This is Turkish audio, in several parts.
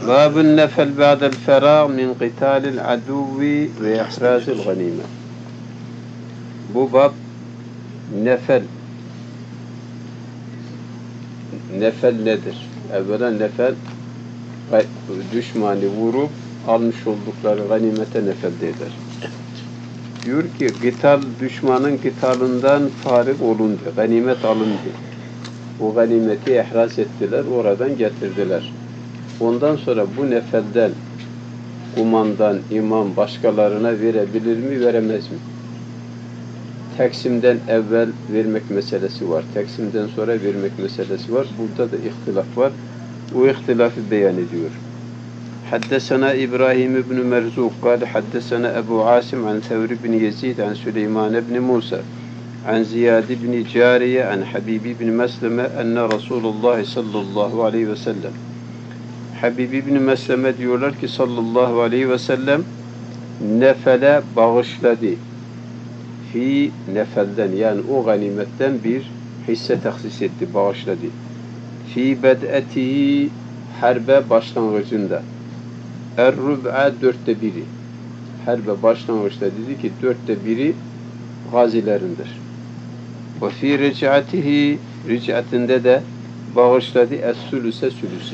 Babun nefel ba'del ferâ min qitâlil aduvi ve ihrâzil ganîme. Bu bab nefel. Nefel nedir? Evvela nefel düşmanı vurup almış oldukları ganimete nefel eder. Diyor ki kıtal düşmanın kıtalından farık olundu, ganimet alındı. O ganimeti ihraz ettiler, oradan getirdiler. Ondan sonra bu nefelden kumandan, imam başkalarına verebilir mi, veremez mi? Teksimden evvel vermek meselesi var. Teksimden sonra vermek meselesi var. Burada da ihtilaf var. O ihtilafı beyan ediyor. Haddesena İbrahim ibn Merzuk kâle haddesena Ebu Asim an Thevr ibn Yezid an Süleyman ibn Musa an Ziyad ibn Cariye an Habib ibn Mesleme enne Resulullah sallallahu aleyhi ve sellem. Habib ibn Mesleme diyorlar ki sallallahu aleyhi ve sellem nefele bağışladı. Fi nefelden yani o ganimetten bir hisse tahsis etti, bağışladı. Fi bed'etihi harbe başlangıcında. Er-rub'a 1/4. Harbe başlangıçta dedi ki 1/4 gazilerindir. Ve fi ric'atihi ric'atinde de bağışladı es-sülüse sülüsü.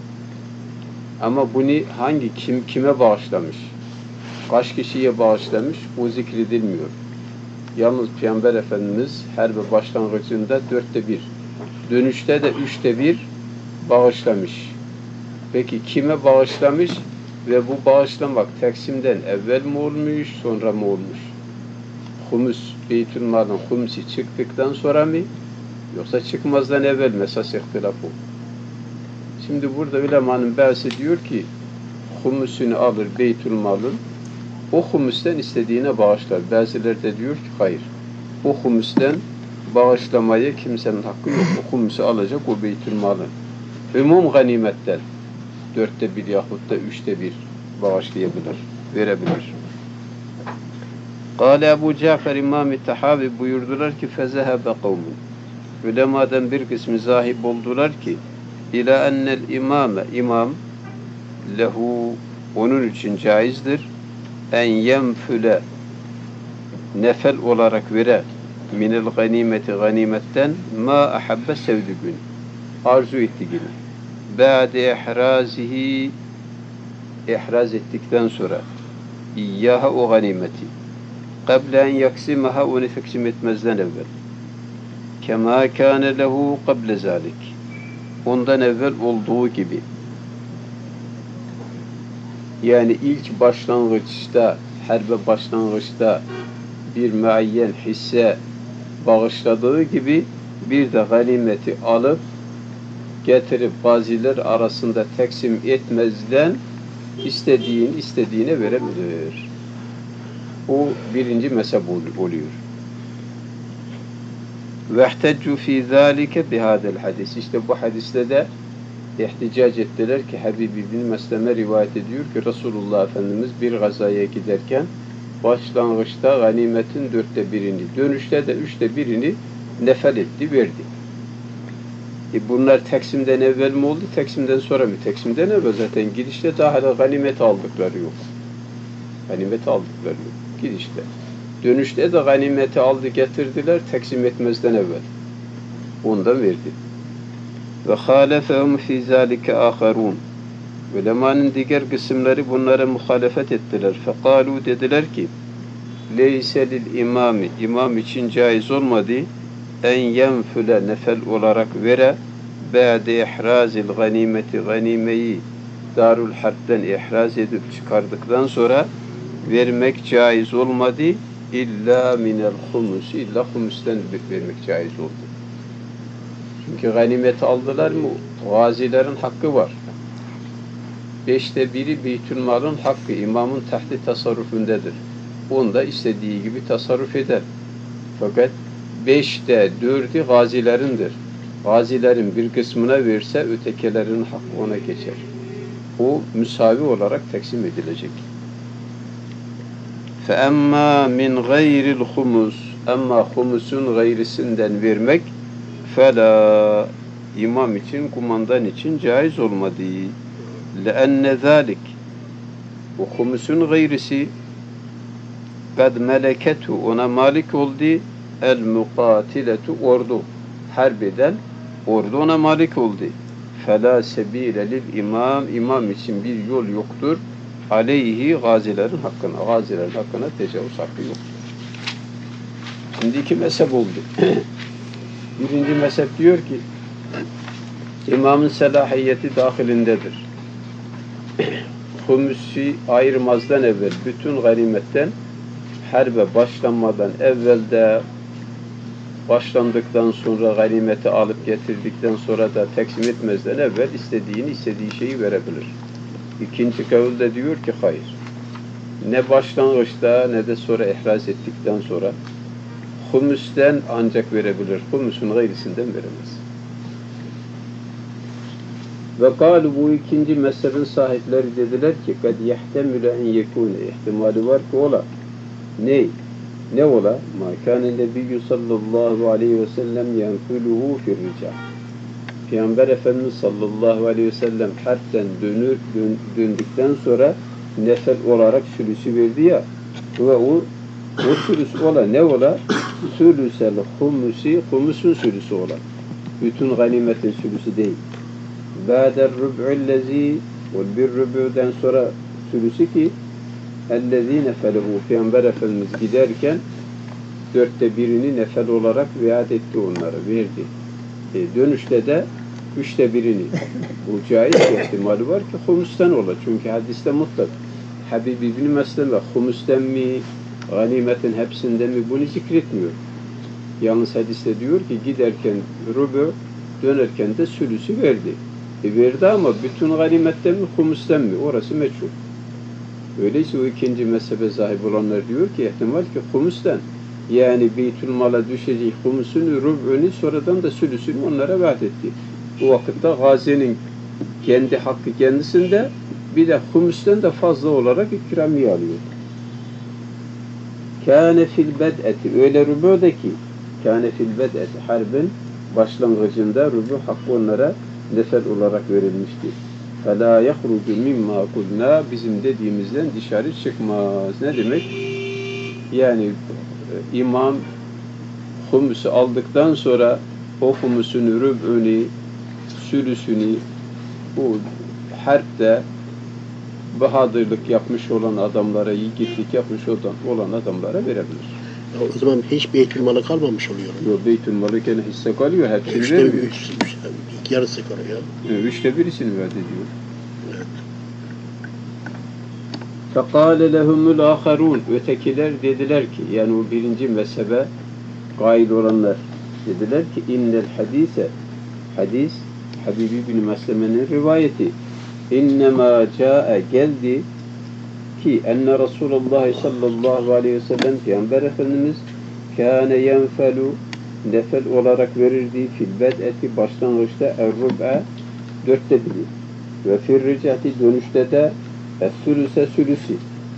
Ama bunu kime bağışlamış? Kaç kişiye bağışlamış? O zikredilmiyor. Yalnız Peygamber Efendimiz harbe başlangıcında 1/4, dönüşte de 1/3 bağışlamış. Peki kime bağışlamış ve bu bağışlamak teksimden evvel mi olmuş, sonra mı olmuş? Humus, Beytülmal'ın humusi çıktıktan sonra mı? Yoksa çıkmazdan evvel mi? Esas ihtilaf o. Şimdi burada ulemanın bazısı diyor ki humusunu alır Beytülmal'ın, o humusten istediğine bağışlar. Bazıları da diyor ki hayır. O humusten bağışlamaya kimsenin hakkı yok. O humusu alacak o Beytülmal'ın. Umum ganimetten 1/4 yahut da 1/3 bağışlayabilir, verebilir. Kâle Ebu Cafer İmam-ı Tahavi buyurdular ki fezehebe kavmun. Ulemadan bir kısmı zahib oldular ki ila ennel imam lehu onun için caizdir en yenfüle nefel olarak vere minel ganimeti ganimetten ma ahabbe sevdügün arzu ettiğini ba'de ihrazihi ihraz ettikten sonra iyyaha o ganimeti qabla en yaksimaha onu taksim etmezden evvel kema kâne lehu qabla zalik ondan evvel olduğu gibi yani ilk başlangıçta harbe başlangıçta bir muayyen hisse bağışladığı gibi bir de ganimeti alıp getirip gaziler arasında taksim etmezden istediğine verebilir. O birinci mezhep oluyor. وَاحْتَجُّ فِي ذَٰلِكَ بِهَذَا الْحَدِيثِ İşte bu hadiste de ihticac ettiler ki Habib bin Mesleme rivayet ediyor ki Resulullah Efendimiz bir gazaya giderken başlangıçta ganimetin 1/4'ini, dönüşte de 1/3'ini nefel etti, verdi. Bunlar teksimden evvel mi oldu, teksimden sonra mı? Teksimden evvel zaten gidişte daha hala ganimet aldıkları yok. Ganimet aldıkları yok. Gidişte. Dönüşte de ganimeti aldı getirdiler teksim etmezden evvel. Ondan verdi. Ve halefehum fi zalike aharun. Ulemanın diğer kısımları bunlara muhalefet ettiler. Fekalu dediler ki leyse lil imami imam için caiz olmadı en yenfüle nefel olarak vere ba'de ihrazil ganimeti ganimeyi Darul Harp'ten ihraz edip çıkardıktan sonra vermek caiz olmadı illa minel humus illa humusten vermek caiz oldu. Çünkü ganimeti aldılar mı gazilerin hakkı var. 1/5 Beytülmal'ın hakkı imamın tahti tasarrufundadır. Onda istediği gibi tasarruf eder. Fakat 4'ü gazilerindir. Gazilerin bir kısmına verse ötekilerin hakkı ona geçer. O müsavi olarak taksim edilecek. فَاَمَّا مِنْ غَيْرِ الْخُمُسِ Ama humusun gayrisinden vermek فَلَا imam için, kumandan için caiz olmadı. لأن ذلك bu humusun gayrisi kad meleketu ona malik oldu el mukatiletu ordu harp eden ordu ona malik oldu. Fela sebile lil imam için bir yol yoktur. Aleyhi gazilerin hakkına tecavüz hakkı yoktur. Şimdi iki mezhep oldu. Birinci mezhep diyor ki imamın selahiyeti dahilindedir. Humusi ayırmazdan evvel bütün ganimetten harbe başlanmadan evvelde başlandıktan sonra ganimeti alıp getirdikten sonra da teksim etmezden evvel istediği şeyi verebilir. İkinci kavul de diyor ki hayır. Ne başlangıçta ne de sonra ihraz ettikten sonra humusten ancak verebilir. Humusun gayrisinden veremez. Ve kâlu bu ikinci mezhebin sahipleri dediler ki kad yehtemülü en yekûne ihtimali var ki ola. Ne ola? Ma kâne nebiyyü sallallahu aleyhi ve sellem yenfülühû firrica. Peygamber Efendimiz sallallahu aleyhi ve sellem harpten döndükten sonra nefel olarak sülüsü verdi ya ve o sülüsü ola ne ola? Sülüsel humusi, humusun sülüsü ola. Bütün ganimetin sülüsü değil. Ba'der rüb'üllezî ve bir rüb'üden sonra sülüsü ki ellezî nefelehu Peygamber Efendimiz giderken 1/4'ünü nefel olarak vaat etti onlara, verdi. Dönüşte de 1/3'ünü. Bu caiz ihtimali var ki humustan ola. Çünkü hadiste mutlak. Habib İbn Mesleme humusten mi, ganimetin hepsinden mi bunu zikretmiyor. Yalnız hadiste diyor ki giderken rüb'ü, dönerken de sülüsü verdi. Verdi ama bütün ganimetten mi, humustan mi? Orası meçhul. Öyleyse o ikinci mezhebe sahip olanlar diyor ki ihtimal ki humustan. Yani Beytülmal'a düşecek humusun rüb'ünü sonradan da sülüsünü onlara vaat etti. Bu vakitte gazinin kendi hakkı kendisinde bir de humustan da fazla olarak ikramiye alıyor. Kâne fil bed'eti öyle rüb'deki kâne fil bed'eti harbin başlangıcında rüb'ü hakkı onlara nefel olarak verilmiştir. فَلَا يَخْرُجُ مِمَّا قُلْنَا bizim dediğimizden dışarı çıkmaz. Ne demek? Yani imam humusu aldıktan sonra o humusun rüb'ünü, sülüsünü bu harpte bahadırlık yapmış olan adamlara, yiğitlik yapmış olan adamlara verebilir. O zaman hiç Beytülmal'a kalmamış oluyor. Yok, Beytülmal'a gene hisse kalıyor. Hepsini vermiyor. Yarısı kalıyor. 1/3'ünü vaat ediyor. Evet. فَقَالَ لَهُمُ الْآخَرُونَ ötekiler dediler ki, yani o birinci mezhebe gail olanlar dediler ki innel hadis Habibi bin Mesleme'nin rivayeti innema ca'e geldi ki enne Resulullah sallallahu aleyhi ve sellem Peygamber Efendimiz kâne yenfelu nefel olarak verirdi fil bed'eti başlangıçta er-rub'e 1/4 ve fir-ricati dönüşte de es-sülüse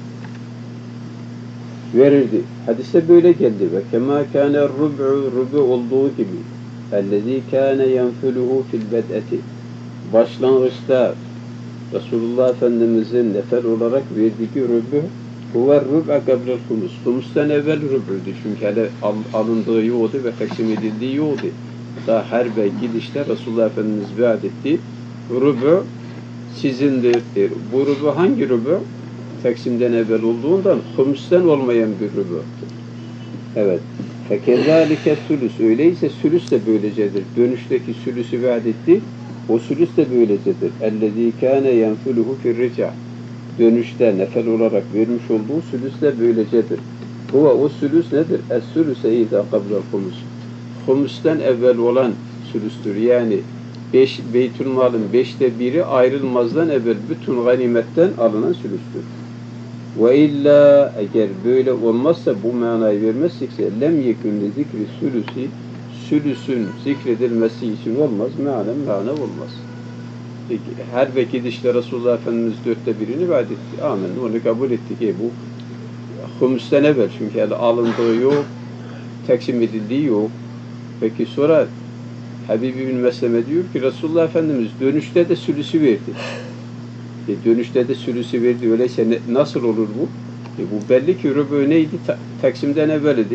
verirdi. Hadiste böyle geldi ve kema kâne er-rub'u olduğu gibi ellezî kâne yenfuluhu fil bed'eti başlangıçta Resulullah Efendimiz'in nefel olarak verdiği rüb'ü huve rüb'e gabrel humus. Humustan evvel rüb'üydü. Çünkü hele alındığı yoktu ve taksim edildiği yoktu. Daha harbe gidişte Resulullah Efendimiz vaat etti. Rüb'ü sizindir. Bu rüb'ü hangi rüb'ü? Taksimden evvel olduğundan humustan olmayan bir rüb'ü. Evet. Fekezalike sülüs. Öyleyse sülüs de böylecedir. Dönüşteki sülüsü vaat etti. O sülüs de böylecedir. اَلَّذ۪ي كَانَ يَنْفُلُهُ فِي الرِّجَعِ dönüşte nefel olarak vermiş olduğu sülüs de böylecedir. O sülüs nedir? Es-sülüse اِذَا قَبْلَ الْخُمُسِ Humustan evvel olan sülüstür. Yani Beytülmal'ın 1/5'i ayrılmazdan evvel bütün ganimetten alınan sülüstür. Ve illa eğer böyle olmazsa bu manayı vermezsekse lem yekun li zikri sülüsün zikredilmesi için olmaz. Mana olmaz. Peki, her gidişte Resulullah Efendimiz 1/4'ünü vaat etti. Amin. Onu kabul ettik. Bu humustan evvel çünkü alındığı yok, taksim edildiği yok. Peki sonra Habib bin Mesleme diyor ki Resulullah Efendimiz dönüşte de sülüsü verdi. Dönüşte de sülüsü verdi. Öyleyse nasıl olur bu? Bu belli ki rübü neydi? Taksimden evvel idi.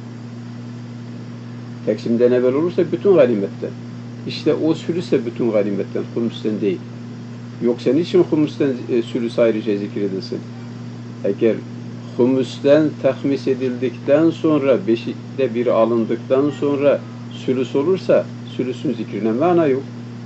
Taksimden evvel olursa bütün ganimetten. İşte o sülüs de bütün ganimetten, humustan değil. Yoksa niçin humustan sülüs ayrıca zikredilsin? Eğer humustan tahmis edildikten sonra, beşikte biri alındıktan sonra sülüs olursa, sülüsün zikrine mana yok.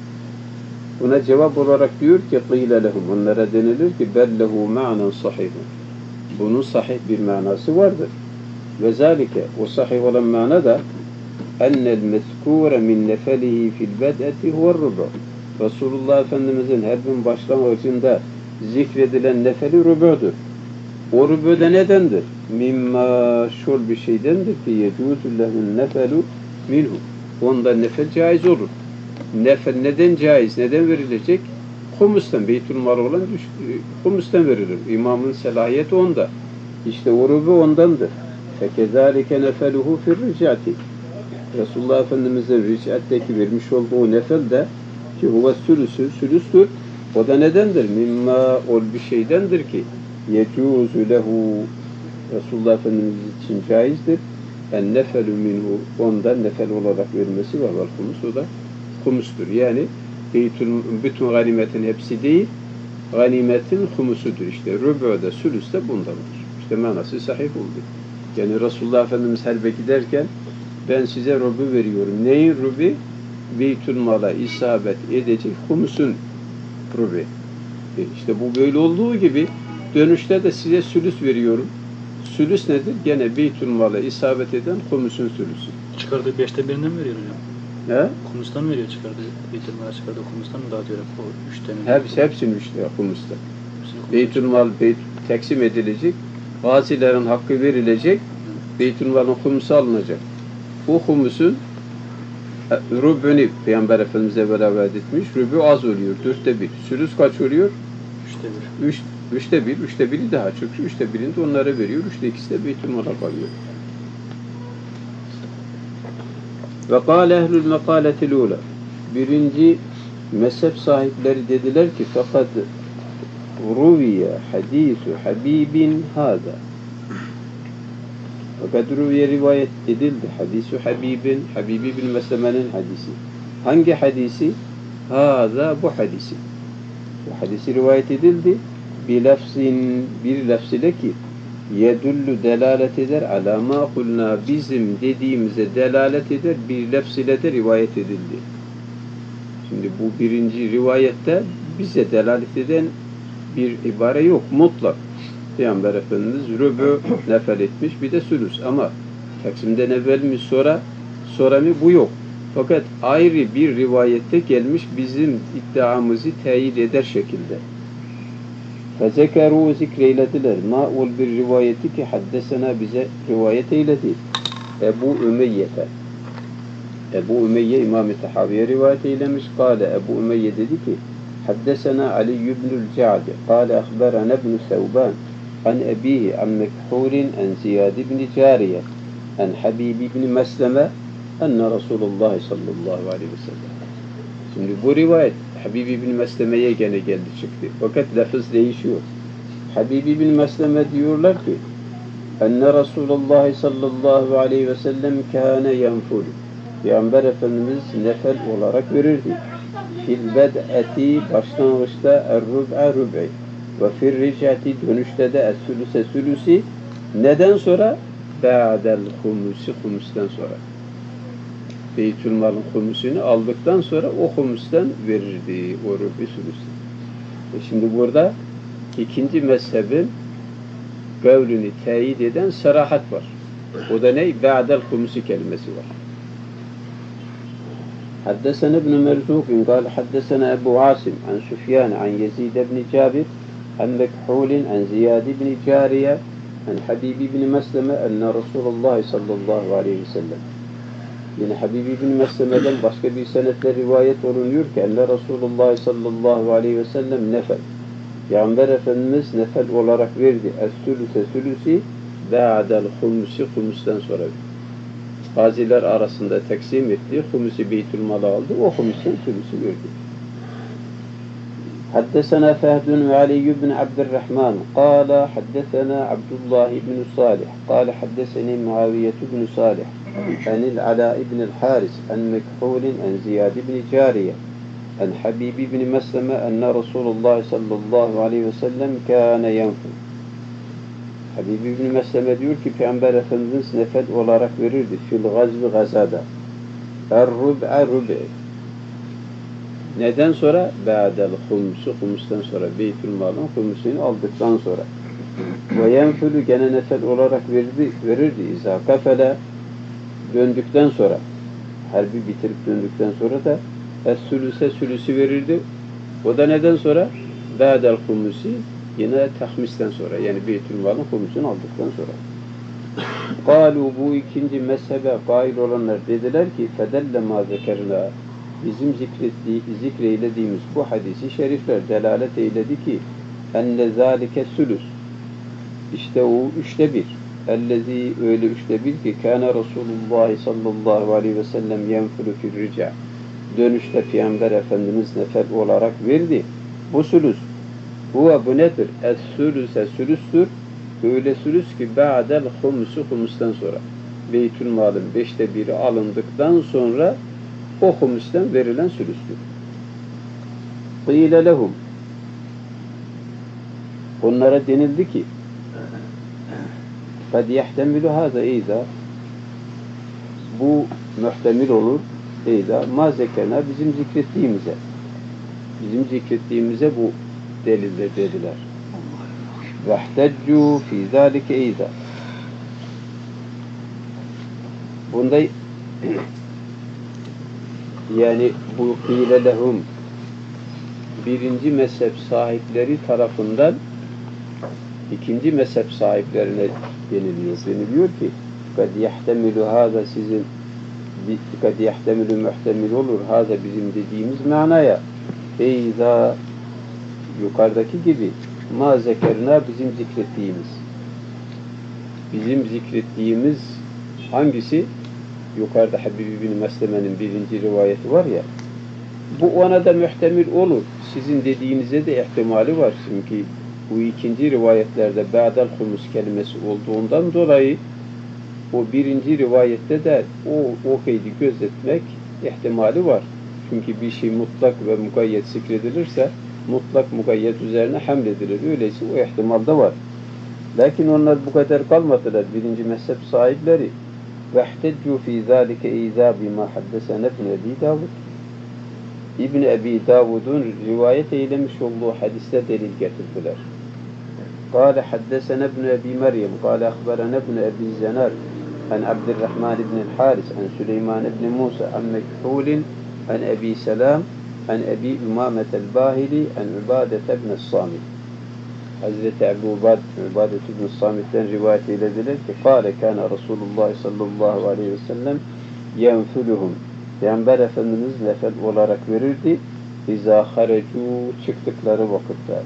Buna cevap olarak diyor ki قِيلَ لَهُمْ onlara denilir ki بَلْ لَهُ مَعْنًا صَحِيحٌ bunun sahih bir manası vardır. Ve zalike o sahih olan mana da ennel mezkûre min nefelihi fil bed'eti huve'r-rubu. Resulullah Efendimizin her gün başlangıcında zikredilen nefeli rübüdür. O rübü de nedendir? Mimma şol bir şeydendir ki yecûzü lehun nefelu minhu. Onda nefel caiz olur. Nefel neden caiz? Neden verilecek? Humustan, beytülmal olan humustan verilir. İmamın selahiyeti onda. İşte o rübü ondandır. Fekezâlike nefeluhu firricati. Resulullah Efendimiz'in ric'atteki vermiş olduğu nefel de ki huve sülüstür. O da nedendir? Mimma ol bir şeydendir ki yecûzü lehu Resulullah Efendimiz için caizdir. En nefelü minhu ondan nefel olarak vermesi var. Humus o da humustur. Yani bütün ganimetin hepsi değil, ganimetin humusudur. İşte rübü de sülüs de bundandır. İşte manası sahih oldu. Yani Resulullah Efendimiz helbeki derken ben size rübü veriyorum. Neyin rübü? Beytülmala isabet edecek humusun rübü. İşte bu böyle olduğu gibi dönüşte de size sülüs veriyorum. Sülüs nedir? Gene beytülmala isabet eden humusun sülüsü. Çıkardığı 5'te birinden mi veriyor hocam? He? Humustan mı veriyor çıkardığı? Beytülmal'a çıkardığı humustan mı dağıtıyor? O 3'te mi? Hepsini üçte humusta. Beytülmal teksim edilecek. Gazilerin hakkı verilecek. Beytülmal'ın humusu alınacak. Bu humusun rübünü Peygamber Efendimiz'e beraber etmiş. Rübü az oluyor. 1/4. Sülüs kaç oluyor? 3'te 1. 3'te 1. 1/3'i daha çok. 3'te 1'ini de onlara veriyor. 3'te 2'si de Beytülmal'a kalıyor. Ve kâle ehlül mekâletil ûlâ. Birinci mezhep sahipleri dediler ki fakat ruviye hadîsü habibin hâzâ. Fakat ruviye rivayet edildi. Hadîsü habibin, Habibi bin Mesleme'nin hadisi. Hangi hadisi? Hâzâ bu hadisi. Bu hadisi rivayet edildi. Bir lafz ile ki yedullu delalet eder ala ma kulna bizim dediğimize delalet eder bir lafz ile de rivayet edildi. Şimdi bu birinci rivayette bize delalet eden bir ibare yok. Mutlak. Peygamber Efendimiz rübü nefel etmiş bir de sülüs ama taksimden evvel mi sonra mı bu yok. Fakat ayrı bir rivayette gelmiş bizim iddiamızı teyit eder şekilde. فَذَكَرُوا zikreylediler. Ma ol bir rivayeti ki haddesena bize rivayet eyledi. Ebu Ümeyye'te. Ebu Ümeyye İmam-ı Tahaviye rivayet eylemiş. Kale Ebu Ümeyye dedi ki haddesena Ali ibnül Ca'di. Kale ahberana ibn Sevban. An ebihi an Mekhulin an Ziyad ibn Cariye. An Habib ibn Mesleme. Enne Resulullah sallallahu aleyhi ve sellem. Şimdi bu rivayet Habib ibn Mesleme'ye gene geldi çıktı. Fakat lafız değişiyor. Habib ibn Mesleme diyorlar ki enne Resulullah sallallahu aleyhi ve sellem kâne yenful. Peygamber Efendimiz nefel olarak verirdi. Fil bed'eti başlangıçta er-rub'a rub'i ve fil ric'ati dönüşte de es-sülüse sülüsi neden sonra? Ba'del humusi humustan sonra. Beytülmal'ın humusunu aldıktan sonra o humustan verirdi. O rübü sülüsü. Şimdi burada ikinci mezhebin kavlini teyit eden sarahat var. O da ne? Ba'del humusi kelimesi var. حدثنا ابن مرزوق قال حدثنا أبو عاصم عن سفيان عن يزيد بن جابر عن مكحول عن زياد بن جارية عن حبيب بن مسلمة أن رسول الله صلى الله عليه وسلم yine Habib ibn Mesleme'den başka bir senetle rivayet olunuyor ki enne Resulullah sallallahu aleyhi ve sellem nefel. Peygamber Efendimiz nefel olarak verdi. Es-sülüse sülüsi ba'del humusi humustan sonra. Gaziler arasında taksim etti. Humusi Beytülmal'a aldı. O humusun sülüsü verdi. حدثنا فهد وعلي بن عبد الرحمن قال حدثنا عبد الله بن صالح قال حدثني معاوية بن صالح عن العلاء بن الحارث عن مكحول عن زياد بن جارية عن حبيب بن مسلمة أن رسول الله صلى الله عليه وسلم كان ينفل. Habib ibn Mesleme diyor ki Peygamber Efendimiz nefel olarak verirdi fil gazvi gazada. Er-rub'a rub'i. Neden sonra? Ba'del humsu, humustan sonra. Beytülmal'ın humusunu aldıktan sonra. Ve yenfülü gene nefel olarak verirdi. İzâ kafele döndükten sonra. Harbi bitirip döndükten sonra da es-sülüse sülüsü verirdi. O da neden sonra? Ba'del humusi yine tahmisten sonra. Yani Beytülmal'ın humusunu aldıktan sonra. Kalu bu ikinci mezhebe kail olanlar dediler ki fedelle ma zekerna bizim zikreylediğimiz bu hadisi şerifler delalet eyledi ki enne zâlike sülüs işte o 1/3 ellezî öyle 1/3 ki kâne Resulullah sallallahu aleyhi ve sellem yenfülü fil rica dönüşte Peygamber Efendimiz nefel olarak verdi. Bu sülüs bu nedir? Es-sülüse sülüstür. Öyle sülüs ki ba'del humusu humustan sonra. Beytülmal'ın 1/5 alındıktan sonra o humustan verilen sülüstür. Qîle lehum onlara denildi ki kad yehtemilu hâzâ eyda bu muhtemil olur eyda ma zekena bizim zikrettiğimize bu delildir dediler. وَاحْتَجُّوا فِي ذَٰلِكَ اَيْذَا bunda yani bu kîle lehum birinci mezhep sahipleri tarafından ikinci mezhep sahiplerine deniliyor. Deniliyor ki kad yehtemilu hâzâ sizin kad yehtemilu muhtemil olur hâzâ bizim dediğimiz manaya eyzâ yukarıdaki gibi ma zekerna bizim zikrettiğimiz hangisi? Yukarıda Habib bin Mesleme'nin birinci rivayeti var ya bu ona da muhtemil olur. Sizin dediğinize de ihtimali var. Çünkü bu ikinci rivayetlerde ba'del humus kelimesi olduğundan dolayı o birinci rivayette de o kaydı gözetmek ihtimali var. Çünkü bir şey mutlak ve mukayyet zikredilirse mutlak mukayyet üzerine hamledilir. Öyleyse o ihtimal da var. Lakin onlar bu kadar kalmadılar. Birinci mezhep sahipleri. وَاحْتَجُّوا فِي ذَٰلِكَ اِذَا بِمَا حَدَّسَنَ ابْنُ اَب۪ي دَاوُدْ İbn-i Ebi Davud'un rivayet eylemiş olduğu hadiste delil getirdiler. قال حدثنا ابن أبي مريم قال أخبرنا ابن أبي زناد عن عبد الرحمن بن الحارث عن سليمان بن موسى عن مكحول عن أبي سلام عن أبي أمامة الباهلي عن عبادة بن الصامت Hazreti Ebu Ubadet ibn Samit'ten rivayet eylediler ki kâle kâne Resulullah sallallahu aleyhi ve sellem yenfülühüm Peygamber Efendimiz nefel olarak verirdi izâ harecû çıktıkları vakitte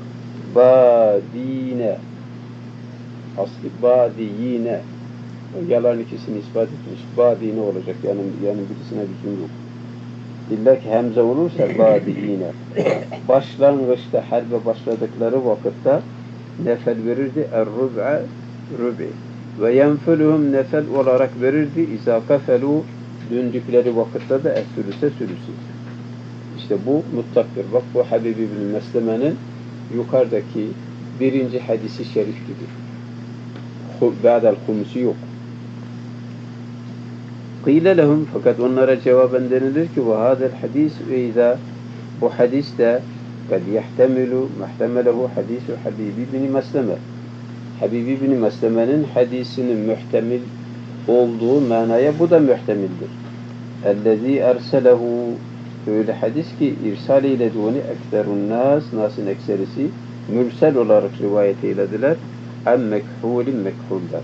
bâdîne aslı bâdiyîne yalan ikisini ispat etmiş bâdîne olacak yani birisine lüzum yok. İlla ki hemze olursa bâdiyîne başlangıçta harbe başladıkları vakitte nefel verirdi er-rub'a rub'i ve yenfülühüm nefel olarak verirdi izâ kafelû döndükleri vakitte de es-sülüse sülüsü. İşte bu mutlaktır. Bak bu Habib ibn Mesleme'nin yukarıdaki birinci hadisi şerif gibi. Ba'del humusi yok. Qîle lehum fakat onlara cevaben denilir ki وَهَذَا الْحَدِيثُ اِذَا bu hadis de قَدْ يَحْتَمِلُ مَحْتَمَلَهُ حَدِيثُ Habib ibn Mesleme Habib ibn Mesleme'nin hadisinin muhtemil olduğu manaya bu da muhtemildir. اَلَّذ۪ي اَرْسَلَهُ öyle hadis ki irsal eylediğini ekserun nasın ekserisi mürsel olarak rivayet eylediler. En mekhulin mekhuldan.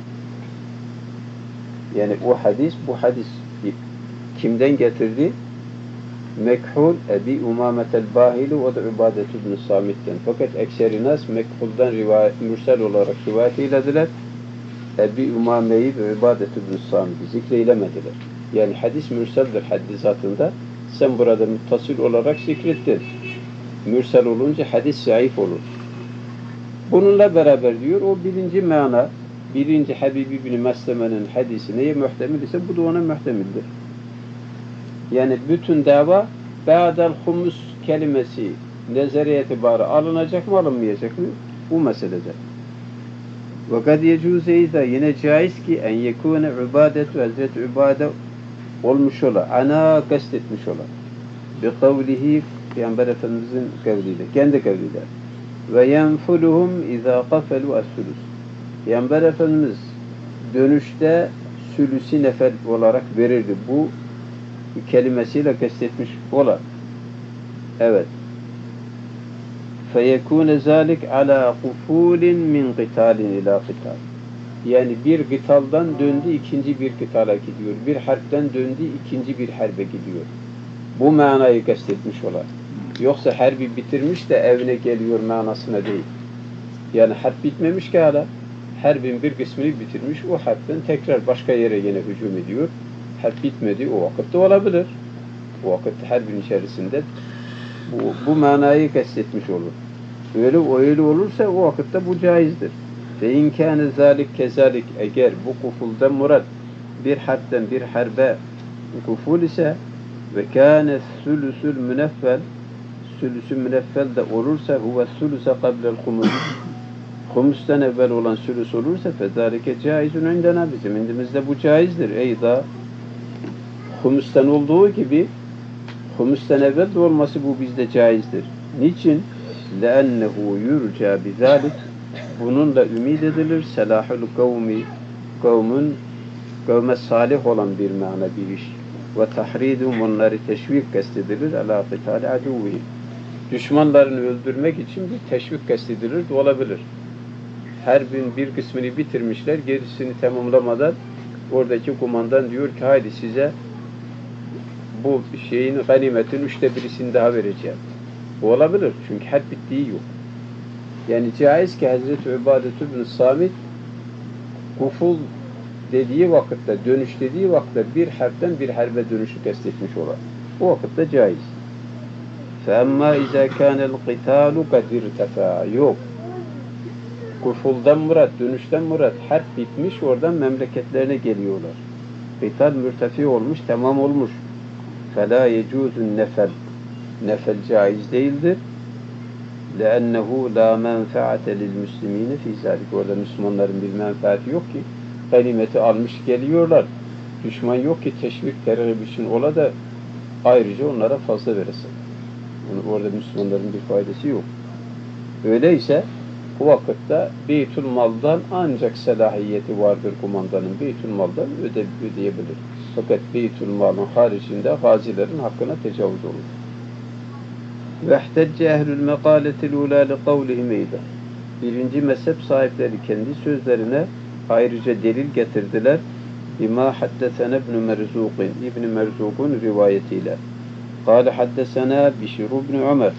Yani o hadis, bu hadis kimden getirdi? Mekhul, Ebi Umametel Bahili ve de Ubadet ibn Samit'ten. Fakat ekseri nas mekhuldan mürsel olarak rivayet eylediler. Ebi Umame'yi ve Ubadet ibn Samit'i zikreylemediler. Yani hadis mürseldir haddi zatında. Sen burada muttasıl olarak zikrettin. Mürsel olunca hadis zayıf olur. Bununla beraber diyor, o birinci mana, birinci Habib ibn Mesleme'nin hadisi neye muhtemel ise bu da ona muhtemildir. Yani bütün dava ba'del humus kelimesi nezeriye itibarı alınacak mı alınmayacak mı? Bu meselede. Ve kad yecuze izâ yine caiz ki en yekûne ibadetu Hazreti Ubade olmuş ola, ana kastetmiş ola. Bi kavlihi Peygamber Efendimizin kavliyle, kendi kavliyle. Ve yenfuluhum izâ qafelu as-sülüs. Peygamber Efendimiz dönüşte sülüsü nefel olarak verirdi. Bu kelimesiyle kastetmiş ola. Evet. فَيَكُونَ ذَٰلِكَ عَلَى قُفُولٍ مِنْ قِتَالٍ اِلٰى قِتَالٍ. Yani bir kıtaldan döndü ikinci bir kıtala gidiyor. Bir harpten döndü ikinci bir harbe gidiyor. Bu manayı kastetmiş olar. Yoksa harbi bitirmiş de evine geliyor manasına değil. Yani harp bitmemiş ki hala. Harbin bir kısmını bitirmiş. O harpten tekrar başka yere yine hücum ediyor. Harp bitmedi. O vakitte olabilir. O vakitte harbin içerisinde bu manayı kastetmiş olur. Öyle olursa o vakitte bu caizdir. Ve inkâne zâlik kezalik, eğer bu kufuldan murad bir harpten bir harbe kuful ise ve kâne sülüsül müneffel, sülüsü müneffel de olursa huve sülüse kablel humus, humustan evvel olan sülüs olursa fezâlike caizun indena, bizim indimizde bu caizdir. Eyda humustan olduğu gibi humustan evvel de olması bu bizde caizdir. Niçin? لَأَنَّهُ يُرْجَى بِذَٰلِكَ, bununla ümid edilir selahul kavmi, kavme salih olan bir mana bir iş ve tahridum, onları teşvik kastedilir ala qitali aduvi, düşmanlarını öldürmek için bir teşvik kastedilir de olabilir. Harbin bir kısmını bitirmişler, gerisini tamamlamadan oradaki kumandan diyor ki haydi size bu şeyin ganimetin 1/3'ini daha vereceğim. Bu olabilir. Çünkü harp bittiği yok. Yani caiz ki Hazreti Übadetü bin Samit kuful dediği vakitte, dönüş dediği vakitte bir harpten bir harbe dönüşü kastetmiş olan. O vakitte caiz. فَاَمَّا اِذَا كَانَ الْقِتَالُ قَدْ اِرْتَفَى, yok. Kufuldan murat, dönüşten murat, harp bitmiş, oradan memleketlerine geliyorlar. Qital mürtefi olmuş, tamam olmuş. فَلَا يَجُوزُ النَّفَلْ, nefel caiz değildir. لَأَنَّهُ لَا مَنْفَعَةَ لِلْمُسْلِمِينَ فِي ذَٰلِكَ, orada Müslümanların bir menfaati yok ki. Ganimeti almış geliyorlar. Düşman yok ki teşvik terör için ola da ayrıca onlara fazla veresin. Yani orada Müslümanların bir faydası yok. Öyleyse bu vakitte Beytül Mal'dan ancak selahiyeti vardır kumandanın. Beytül Mal'dan ödeyebilir. Fakat Beytül Mal'ın haricinde gazilerin hakkına tecavüz olur. وَاحْتَجَّ اَهْلُ الْمَقَالَةِ الْعُولَى لِقَوْلِهِمْ اَيْضًا. Birinci mezhep sahipleri kendi sözlerine ayrıca delil getirdiler. بِمَا حَدَّثَنَا ابْنُ مَرْزُوقٍ, İbn Merzuk'un rivayetiyle. قَالَ حَدَّثَنَا بِشِرُ بْنُ عُمَرٍ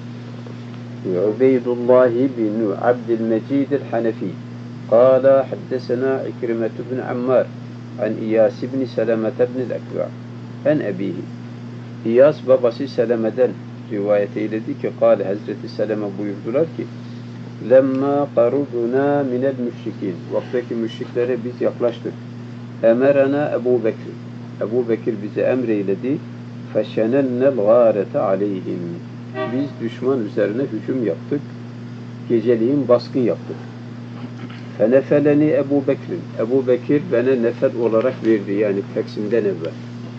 وعبيد الله بن عبد المجيد الحنفي قال حدثنا عكرمة بن عمار عن إياس بن سلمة بن الأكوع عن أبيه. İyas babası Seleme'den rivayet eyledi ki Kâle, Hazreti Seleme buyurdular ki lemma qarubuna minel müşrikin, vaktaki müşriklere biz yaklaştık. Emerena Ebu Bekir, Ebu Bekir bize emreyledi. Feşenennel gârete aleyhim, biz düşman üzerine hücum yaptık. Geceliğin baskın yaptık. Fenefeleni Ebu Bekir, Ebu Bekir bana nefel olarak verdi, yani Taksim'den evvel.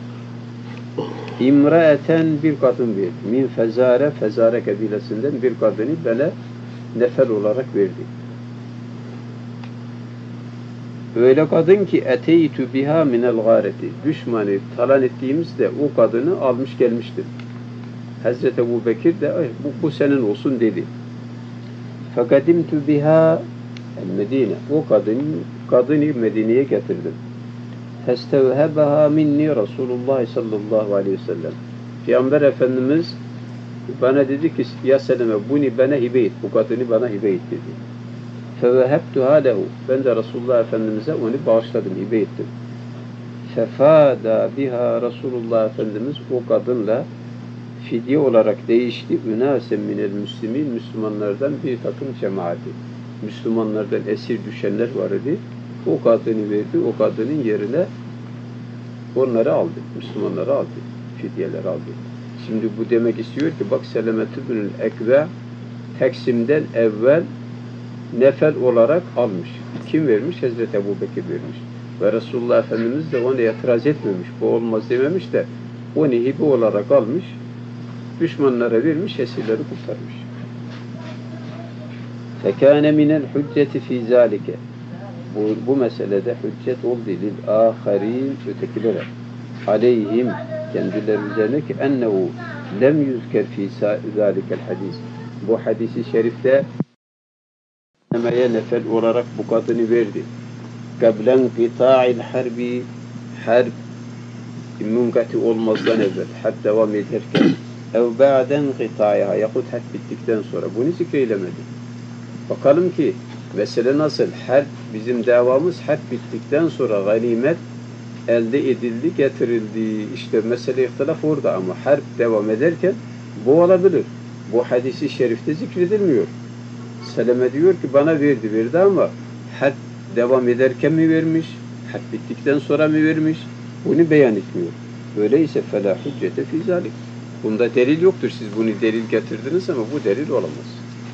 İmraeten, bir kadın verdi. Min Fezare, Fezare kabilesinden bir kadını bana nefel olarak verdi. Öyle kadın ki eteytü biha minel gâreti, düşmanı talan ettiğimizde o kadını almış gelmiştir. Hazreti Ebu Bekir de bu senin olsun dedi. Fekadimtü biha el-Medine, o kadını Medine'ye getirdim. Festevhebaha minni Resulullah sallallahu aleyhi ve sellem. Peygamber Efendimiz bana dedi ki ya Seleme, bunu bana hibe et, bu kadını bana hibe et dedi. Fevehebtuha lehu, ben de Resulullah Efendimiz'e onu bağışladım, hibe ettim. Fefada biha Resulullah Efendimiz o kadınla fidye olarak değişti. Ünasen minel müslimin, Müslümanlardan bir takım cemaati. Müslümanlardan esir düşenler var idi. O kadını verdi. O kadının yerine onları aldı. Müslümanları aldı. Fidyeler aldı. Şimdi bu demek istiyor ki bak Selemet-i Bünül Ekve Teksim'den evvel nefel olarak almış. Kim vermiş? Hazreti Ebubekir vermiş. Ve Resulullah Efendimiz de ona itiraz etmemiş. Bu olmaz dememiş de onu hibe olarak almış. Düşmanlara vermiş, esirleri kurtarmış. Fekâne minel hücceti fî zâlike. Bu meselede hüccet oldu lil-âkharîn, ötekilere. Aleyhim, kendileri üzerine ki ennehu lem yüzker fî zâlikel hadis. Bu hadisi şerifte Neme'ye nefel olarak bu kadını verdi. Kablen qita'il harbi, harp münkati olmazdan evvel, harp devam ederken ev ba'den qita'iha, yahut harp bittikten sonra bunu zikreylemedi. Bakalım ki mesele nasıl? Harp, bizim davamız harp bittikten sonra ganimet elde edildi, getirildi. İşte mesele ihtilaf orada ama harp devam ederken bu olabilir. Bu hadisi şerifte zikredilmiyor. Seleme diyor ki bana verdi ama harp devam ederken mi vermiş? Harp bittikten sonra mı vermiş? Bunu beyan etmiyor. Öyleyse فَلَا حُجَّةَ فِي ذَلِكَ. Bunda delil yoktur. Siz bunu delil getirdiniz ama bu delil olamaz.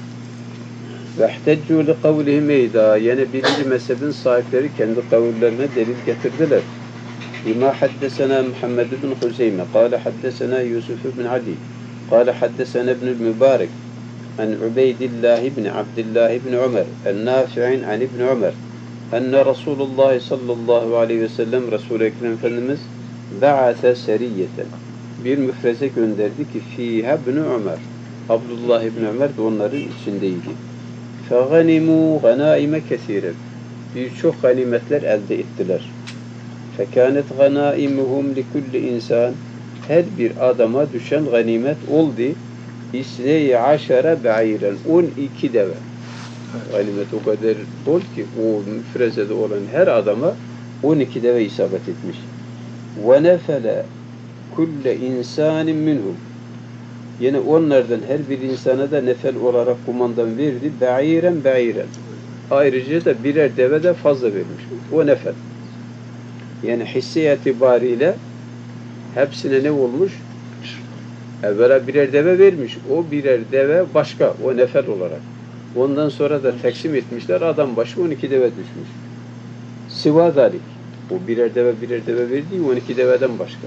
وَاحْتَجُّوا لِقَوْلِهِمْ اَيْدًا. Yine birinci mezhebin sahipleri kendi kavullerine delil getirdiler. بِمَا حَدَّسَنَا مُحَمَّدُ بْنُ خُزَيْمَ قَالَ حَدَّسَنَا يُوسُفُ بْنُ عَلِي قَالَ حَدَّسَنَا ابْنُ الْمُبَارَكِ عن عبيد الله بن عبد الله بن عمر النافع عن ابن عمر أن رسول الله صلى الله عليه وسلم Resul-i Ekrem Efendimiz ba'ate seriyeten bir müfreze gönderdi ki fiha ibn Ömer, Abdullah ibn Ömer de onların içindeydi. فَغَنِمُوا غَنَائِمَ كَثِيرًا birçok ganimetler elde ettiler. فَكَانَتْ غَنَائِمُهُمْ لِكُلِّ insan her bir adama düşen ganimet oldu. İsne-i aşere be'iren 12 deve. Ganimet o kadar bol ki o müfrezede olan her adama 12 deve isabet etmiş. Ve nefele kulle insanin minhum. Yine onlardan her bir insana da nefel olarak kumandan verdi. Be'iren. Ayrıca da birer deve de fazla vermiş. O nefel. Yani hisse itibariyle hepsine ne olmuş? Evvela birer deve vermiş. O birer deve başka. O nefel olarak. Ondan sonra da teksim etmişler. Adam başı 12 deve düşmüş. Siva dalik. O birer deve verdiği 12 deveden başka.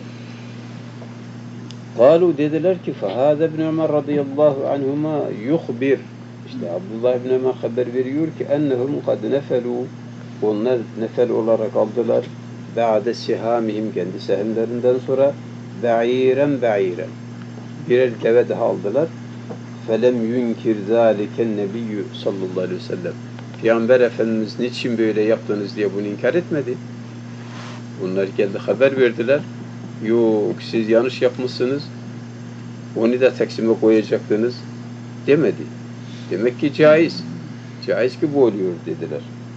Kalu dediler ki فَهَذَا ibn Ömer radıyallahu anhuma yukhbir. İşte Abdullah ibn Ömer haber veriyor ki ennehum kad nefelu. Onlar nefel olarak aldılar. Ba'de sihamihim kendi sehimlerinden sonra be'iren. Birer deve daha aldılar. فَلَمْ يُنْكِرْ ذَٰلِكَ النَّبِيُّ sallallahu aleyhi ve sellem. Peygamber Efendimiz niçin böyle yaptınız diye bunu inkar etmedi. Bunlar geldi haber verdiler. Yok siz yanlış yapmışsınız. Onu da teksime koyacaktınız demedi. Demek ki caiz. Caiz ki bu oluyor dediler.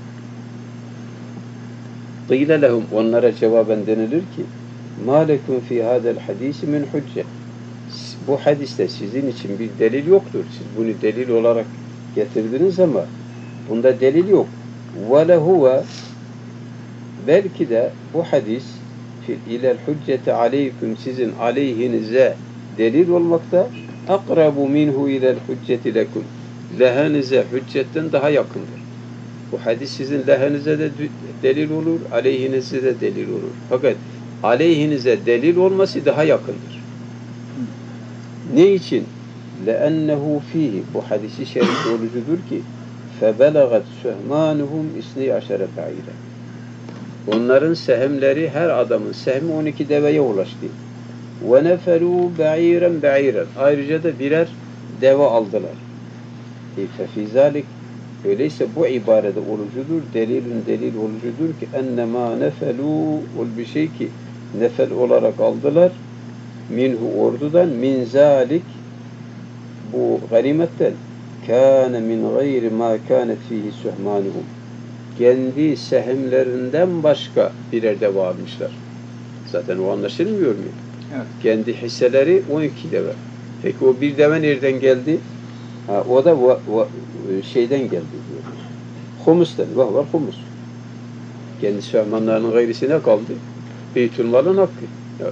قِيلَ لَهُمْ onlara cevaben denilir ki مَا لَكُمْ فِي هَذَا الْحَد۪يسِ مِنْ حُجَّةٍ bu hadiste sizin için bir delil yoktur. Siz bunu delil olarak getirdiniz ama bunda delil yok. وَلَهُوَ belki de bu hadis ilel hücceti aleyküm sizin aleyhinize delil olmakta akrabu minhu ilel hücceti lekum lehenize hüccetten daha yakındır. Bu hadis sizin lehenize de delil olur, aleyhinize de delil olur. Fakat aleyhinize delil olması daha yakındır. Ne için? لَأَنَّهُ ف۪يهِ bu hadisi şerif olucudur ki فَبَلَغَتْ سُهْمَانُهُمْ اِسْنِي عَشَرَ بَعِيرًا onların sehimleri her adamın sehmi 12 deveye ulaştı. وَنَفَلُوا بَعِيرًا ayrıca da birer deve aldılar. فَفِي ذَلِكَ öyleyse bu ibarede olucudur, delil olucudur ki اَنَّمَا نَفَلُوا bir şey ki nefel olarak aldılar minhu ordudan min zalik bu ganimetten kâne min gayri mâ kânet fîhî suhmânuhum kendi sehimlerinden başka birer deve almışlar. Zaten o anlaşılmıyor mu? Evet. Kendi hisseleri 12 deve. Peki o bir deve nereden geldi? Ha, o da şeyden geldi diyor. Humus'tan. Var humus. Kendi Müslümanların gayrisine kaldı. Beytülmal'ın hakkı. Ya.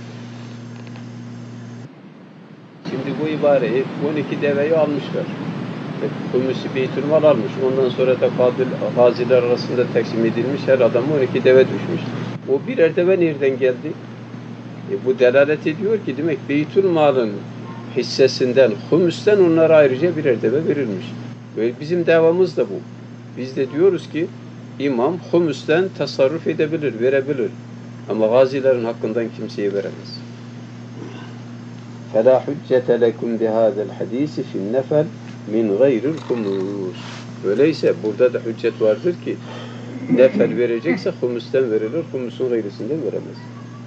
Şimdi bu ibareyi 12 deveyi almışlar. Humusi Beytülmal almış. Ondan sonra da gaziler arasında taksim edilmiş. Her adama 12 deve düşmüş. O birer deve nereden geldi? Bu delalet ediyor ki demek Beytülmal'ın hissesinden, humus'tan onlara ayrıca birer deve verilmiş. Ve bizim davamız da bu. Biz de diyoruz ki imam humus'tan tasarruf edebilir, verebilir. Ama gazilerin hakkından kimseye veremez. فَلَا حُجَّةَ لَكُمْ بِهَذَا الْحَد۪يسِ فِي النَّفَلِ مِنْ غَيْرِ الْخُمُوسِ. Öyleyse burada da hüccet vardır ki nefel verecekse humus'tan verilir, humus'un gayrisinden veremez.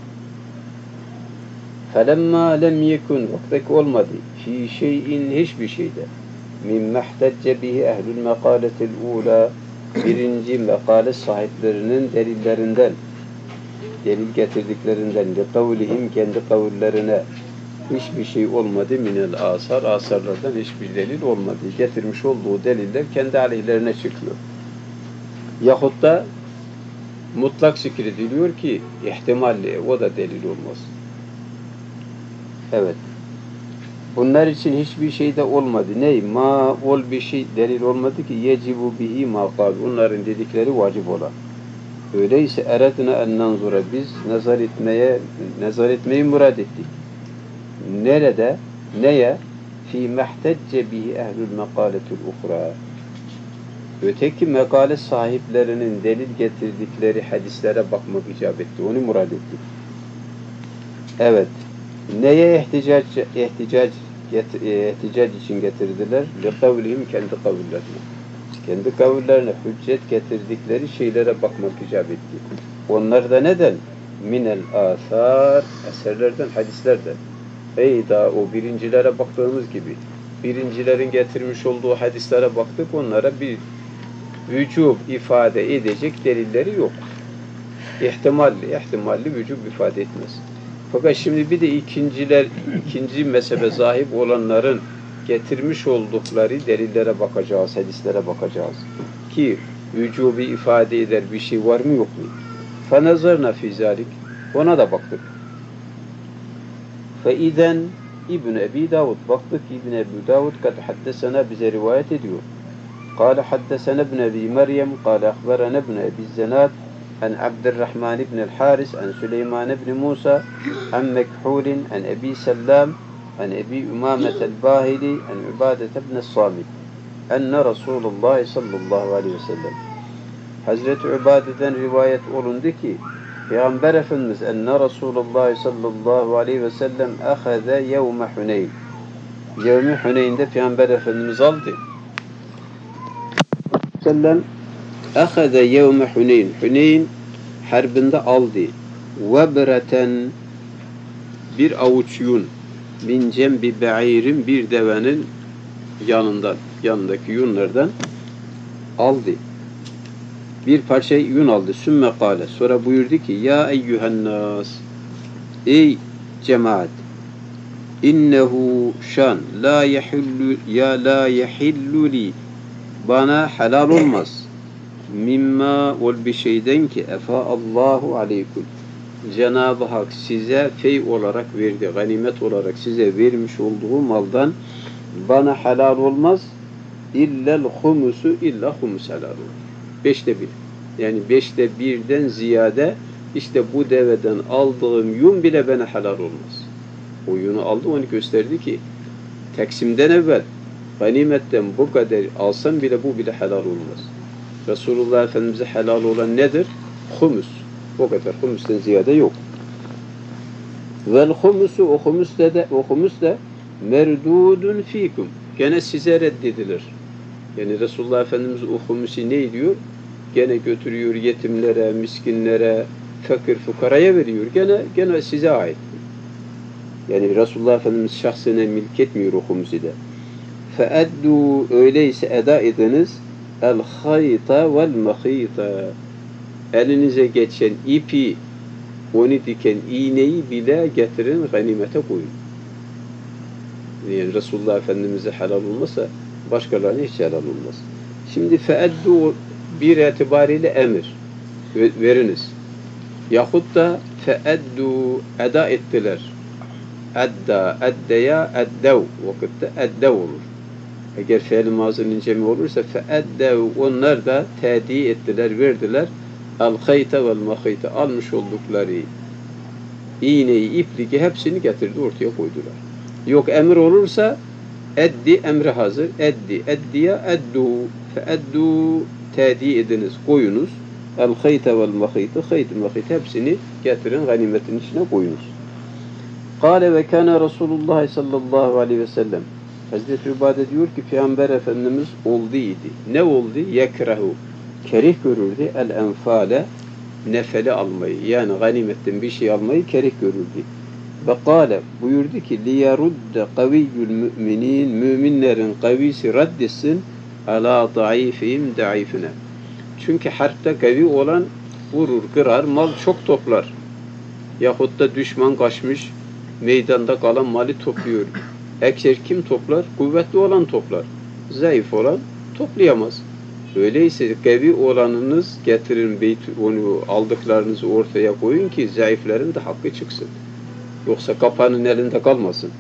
فَلَمَّا لَمْ يَكُنْ vaktaki olmadı. فِي şeyin hiçbir şeyde. مِنْ مَحْتَجَّ بِهِ اَهْلُ الْمَقَالَةِ الْعُولَى birinci mekale sahiplerinin delillerinden, delil getirdiklerinden لِقَوْلِهِمْ kendi kavullerine hiçbir şey olmadı minel asar, asarlardan hiçbir delil olmadı. Getirmiş olduğu deliller kendi aleyhlerine çıkıyor. Yahut da mutlak zikrediliyor ki ihtimalli, o da delil olmaz. Evet. Bunlar için hiçbir şey de olmadı. Ney? Ma ol bir şey delil olmadı ki yecibu bihi ma kal. Onların dedikleri vacip olan. Öyleyse eretine en nanzura biz nazar etmeyi murad ettik. Nerede? Neye? Fi mehtecce bihi ehlül mekaletul uhra. Öteki mekale sahiplerinin delil getirdikleri hadislere bakmak icap etti. Onu murad ettik. Evet. Neye ihticac için getirdiler? لِقَوْلِهِمْ kendi kavullerine. Kendi kavullerine hüccet getirdikleri şeylere bakmak icap etti. Onlar da neden? Minel asar, eserlerden, hadislerden. Daha o birincilere baktığımız gibi, birincilerin getirmiş olduğu hadislere baktık, onlara bir vücub ifade edecek delilleri yok. İhtimalli vücub ifade etmez. Fakat şimdi bir de ikinci mezhebe sahip olanların getirmiş oldukları delillere bakacağız, hadislere bakacağız. Ki vücubu ifade eder bir şey var mı yok mu? فَنَظَرْنَا فِي ذَٰلِكَ ona da baktık. فَاِذَنْ İbn-i Ebi Davud baktık İbn-i Ebi Davud kad haddesena bize rivayet ediyor. قال حدثنا ابن أبي مريم قال أخبرنا ابن أبي الزناد عن عبد الرحمن بن الحارث عن سليمان بن موسى عن مكحول عن أبي سلام عن أبي أمامة الباهلي عن عبادة بن الصامت أن رسول الله صلى الله عليه وسلم Hazreti Ubade'den rivayet olundu ki Peygamber Efendimiz enne Resulullah sallallahu aleyhi ve sellem ahaze yevme Huneyn. Yevmi Huneyn'de Peygamber Efendimiz aldı. Sellem ahaze yevme Huneyn. Huneyn harbinde aldı. Vebreten bir avuç yun. Min cembi be'irin bir devenin yanındaki yunlardan aldı. Bir parça yün aldı. Sümme kâle. Sonra buyurdu ki ya eyyühennâs ey cemaat innehu şan la yehillu li bana helal olmaz mimma ol bir şeyden ki efa Allahu aleykum Cenab-ı Hak size fey olarak verdi, ganimet olarak size vermiş olduğu maldan bana helal olmaz illel humusu illa humus helal olur. 5'te 1. Yani 5'te 1'den ziyade işte bu deveden aldığım yün bile bana helal olmaz. O yünü aldı onu gösterdi ki teksimden evvel ganimetten bu kadar alsam bile bu bile helal olmaz. Resulullah Efendimiz'e helal olan nedir? Humus. O kadar. Humus'tan ziyade yok. Vel humusu o humus da merdudun fikum. Gene size reddedilir. Yani Resulullah Efendimiz o humusi ne diyor? Gene götürüyor yetimlere, miskinlere, fakir fukaraya veriyor. Gene size ait. Yani Resulullah Efendimiz şahsına milk etmiyor o humusi de. فَاَدُّوا öyleyse eda ediniz el-hayta vel-mahita elinize geçen ipi, onu diken iğneyi bile getirin, ganimete koyun. Yani Resulullah Efendimiz'e helal olmasa başkalarına hiç helal olmaz. Şimdi feeddu bir itibariyle emir. Veriniz. Yahut da feeddu eda ettiler. Edda, eddeya, eddev. Vakitte eddev olur. Eğer fiil-i mazinin cemi olursa feeddev, onlar da tedi ettiler, verdiler. El-hayte vel-mahayte, almış oldukları iğneyi, ipliği hepsini getirdi, ortaya koydular. Yok emir olursa eddi, emri hazır. Eddi, eddiye, eddu. Feeddu, tedi ediniz, koyunuz. El-hayte vel-mahayte, hayt-ı mahayte hepsini getirin, ganimetin içine koyunuz. Kâle ve kâne Resulullah sallallahu aleyhi ve sellem. Hazreti Übade diyor ki Peygamber Efendimiz oldu idi. Ne oldu? Yekrehu. Kerih görürdü. El-enfale, nefeli almayı. Yani ganimetten bir şey almayı kerih görürdü. Ve kâle buyurdu ki liyerudde kaviyyül müminin, müminlerin kavisi raddetsin ala daifihim daifine. Çünkü harpte kavi olan vurur, kırar, mal çok toplar. Yahut da düşman kaçmış, meydanda kalan mali topluyor. Ekser kim toplar? Kuvvetli olan toplar. Zayıf olan toplayamaz. Öyleyse kavi olanınız getirin, onu aldıklarınızı ortaya koyun ki zayıfların da hakkı çıksın. Yoksa kapanın elinde kalmasın.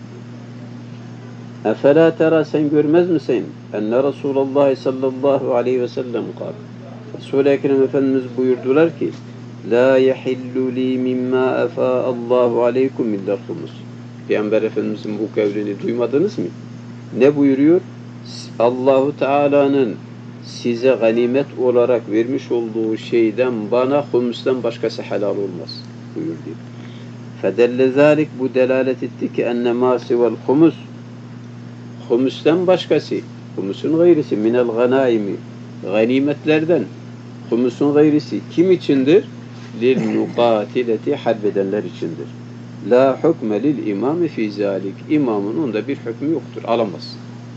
Efela tera, sen görmez misin? Enne Resulullah sallallahu aleyhi ve sellem kal. Resul-i Ekrem Efendimiz buyurdular ki la yehillu li mimma efa Allahu aleykum illel humus. Peygamber Efendimizin bu kavlini duymadınız mı? Ne buyuruyor? Allahu Teala'nın size ganimet olarak vermiş olduğu şeyden bana humustan başkası helal olmaz buyurdu. Fedelle zalik, bu delalet etti ki enne ma sivel humus, humustan başkası, humusun gayrisi minel ganaimi, ganimetlerden humusun gayrisi kim içindir? Lil mukatileti, harbedenler içindir. La hukme lil imami fi zalik, imamın onda bir hükmü yoktur, alamaz.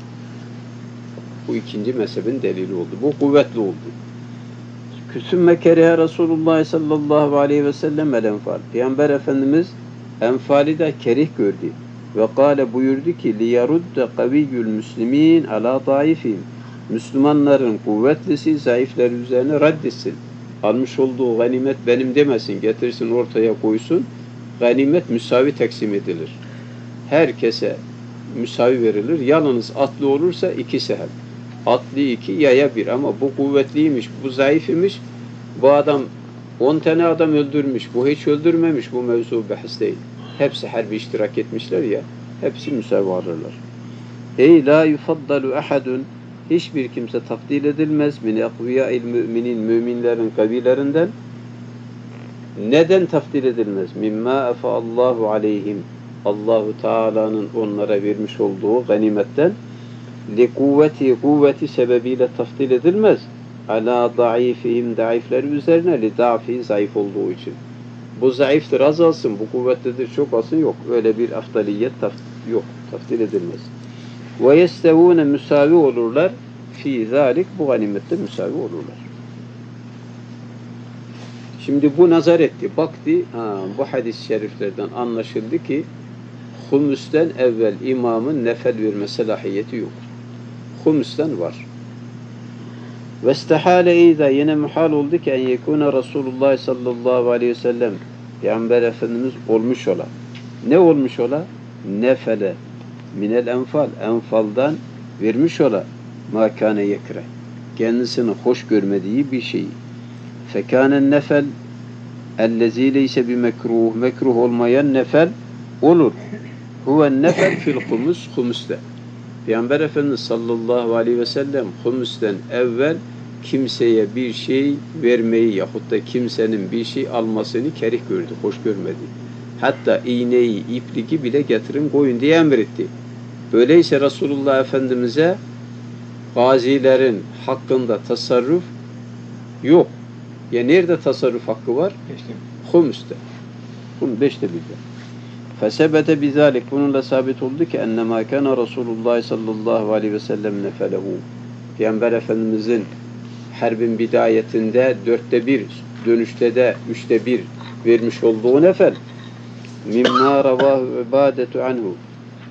Bu ikinci mezhebin delili oldu. Bu kuvvetli oldu. Küsümme kerehe Resulullah sallallahu aleyhi ve sellem el enfal. Peygamber Efendimiz enfali de kerih gördü. Ve kâle buyurdu ki liyerudde kaviyyül müslimin ala daifihim. Müslümanların kuvvetlisi zayıflar üzerine reddetsin. Almış olduğu ganimet benim demesin, getirsin ortaya koysun. Ganimet müsavi taksim edilir. Herkese müsavi verilir. Yalnız atlı olursa 2 sehem. Atlı 2, yaya 1. Ama bu kuvvetliymiş, bu zayıf imiş. Bu adam 10 tane adam öldürmüş, bu hiç öldürmemiş. Bu mevzu bahis değil. Hepsi harbi iştirak etmişler ya. Hepsi müsavi alırlar. Ey la yufaddalu ahadun, hiçbir kimse tafdil edilmez min ekviyâil müminin, müminlerin kabilerinden. Neden tafdil edilmez? Mimma efa'allahu aleyhim, Allahu Teala'nın onlara vermiş olduğu ganimetten li kuvveti sebebiyle tafdil edilmez. Ala daifihim, daifler üzerine li dafi, zayıf olduğu için. Bu zayıftır, azalsın, bu kuvvetlidir, çok alsın, yok. Öyle bir afdaliyet yok, tafdil edilmez. Ve yestevûne, müsavi olurlar. Fî zâlik, bu ganimette müsavi olurlar. Şimdi bu nazar etti, baktı, bu hadis-i şeriflerden anlaşıldı ki humustan evvel imamın nefel verme selahiyeti yok. Humustan var. Ve istehâle izâ, yine muhal oldu ki en yekûne Resulullah sallallahu aleyhi ve sellem, Peygamber Efendimiz olmuş ola. Ne olmuş ola? Nefele minel enfal, enfaldan vermiş ola. Ma kâne yekre, kendisini hoş görmediği bir şeyi. Fekânen nefel ellezî leyse bi mekruh, mekruh olmayan nefel olur. Huven nefel fil humus, humuste. Peygamber Efendimiz sallallahu aleyhi ve sellem humusten evvel kimseye bir şey vermeyi yahut da kimsenin bir şey almasını kerih gördü, hoş görmedi. Hatta iğneyi, ipliği bile getirin koyun diye emretti. Böyleyse Resulullah Efendimiz'e gazilerin hakkında tasarruf yok. Ya nerede tasarruf hakkı var? Humuste. Bunun 5'te 1'de. Fesebete bizalik, bununla sabit oldu ki ennemâ kâne Resulullah sallallahu aleyhi ve sellem nefelehu. Peygamber Efendimizin harbin bidayetinde 4'te 1, dönüşte de 3'te 1 vermiş olduğu nefel. Mimma ravahu ibadetu anhu.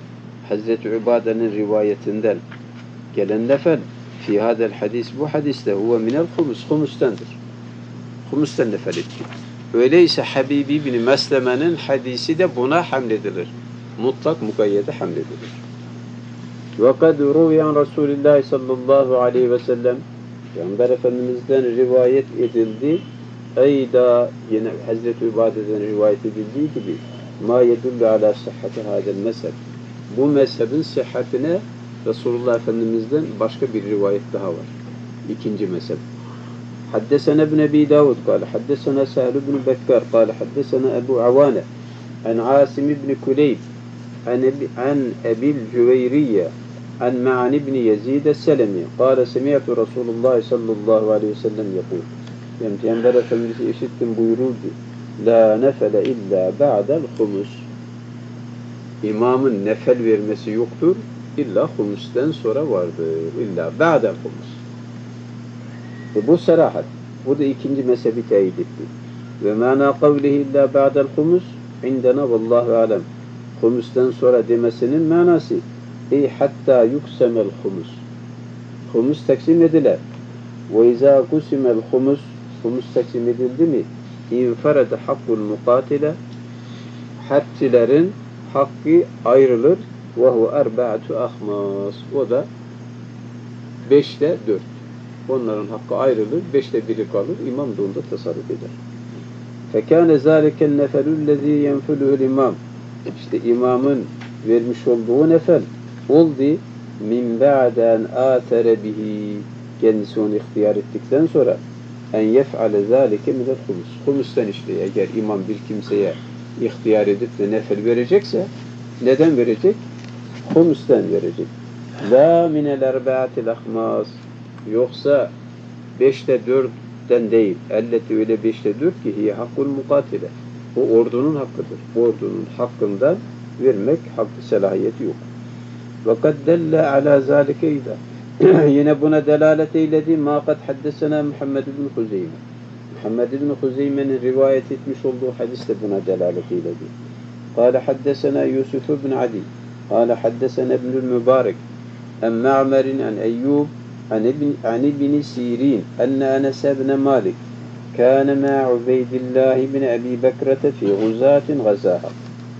Hazreti Übade'nin rivayetinden gelen nefel fi hadel hadis bu hadiste huve minel humus. Humustendir. Humustan nefel etti. Öyleyse Habibi bin Mesleme'nin hadisi de buna hamledilir. Mutlak mukayyede hamledilir. Ve kad ruviyan Resulullah sallallahu aleyhi ve sellem Peygamber Efendimiz'den rivayet edildi. Eyda yine Hazreti Übade'den rivayet edildiği gibi ma yedullu ala sıhhati hadel mezheb. Bu mezhebin sıhhatine Resulullah Efendimiz'den başka bir rivayet daha var. İkinci mezhep. Haddesena ibn Ebi Davud kâle haddesena Sehl ibn Bekkar kâle haddesena Ebu Avane an Asim ibn Kuleyb an Ebil Cüveyriye an Ma'an ibn Yezid es-Selemi kâle semiyatu Resulullah sallallahu aleyhi ve sellem yapıyor. Yani Peygamber Efendimiz'i işittim buyururdu. La nefele illa ba'del humus. İmamın nefel vermesi yoktur. İlla humusten sonra vardır. İlla ba'del humus. Bu serahat. Bu da ikinci mezhebi teyit etti. Ve mana kavlihi illa ba'del humus indena vallahu alem. Humustan sonra demesinin manası hatta yuksemel humus. Humus taksim ediler. Ve izâ kusimel humus humus taksim edildi mi? İnferede hakkul mukatile harpçilerin hakkı ayrılır. Ve hu erba'atu ahmas. O da 5'te 4. Onların hakkı ayrılır. 5'te 1'i kalır. İmam da onda tasarruf eder. Fekâne zâliken nefelüllezî yenfülühül imam. İşte imamın vermiş olduğu nefel oldu. Min ba'den âtere bihi. Kendisi onu ihtiyar ettikten sonra en yef'ale zâlike minel humus. Humustan işte eğer imam bir kimseye ihtiyar edip de nefel verecekse neden verecek? Humustan verecek. La minel erba'atil ahmas. Yoksa 5'te 4'ten değil. Elleti öyle 5'te 4 ki hiye hakkul mukatile. O ordunun hakkıdır. Ordunun hakkından vermek hakkı selahiyeti yok. Ve kad delle ala zâlike idâ. Yine buna delalet eyledi. Ma kad haddesena Muhammed ibn Huzeyme. Muhammed ibn Huzeyme'nin rivayet etmiş olduğu hadis de buna delalet eyledi. Kâle haddesena Yusuf ibn Adi. Kâle haddesena ibnül Mübarek. En Ma'merin en Eyyub. عن ابن سيرين أن أنس بن مالك كان مع عبيد الله بن أبي بكرة في غزاة غزاها.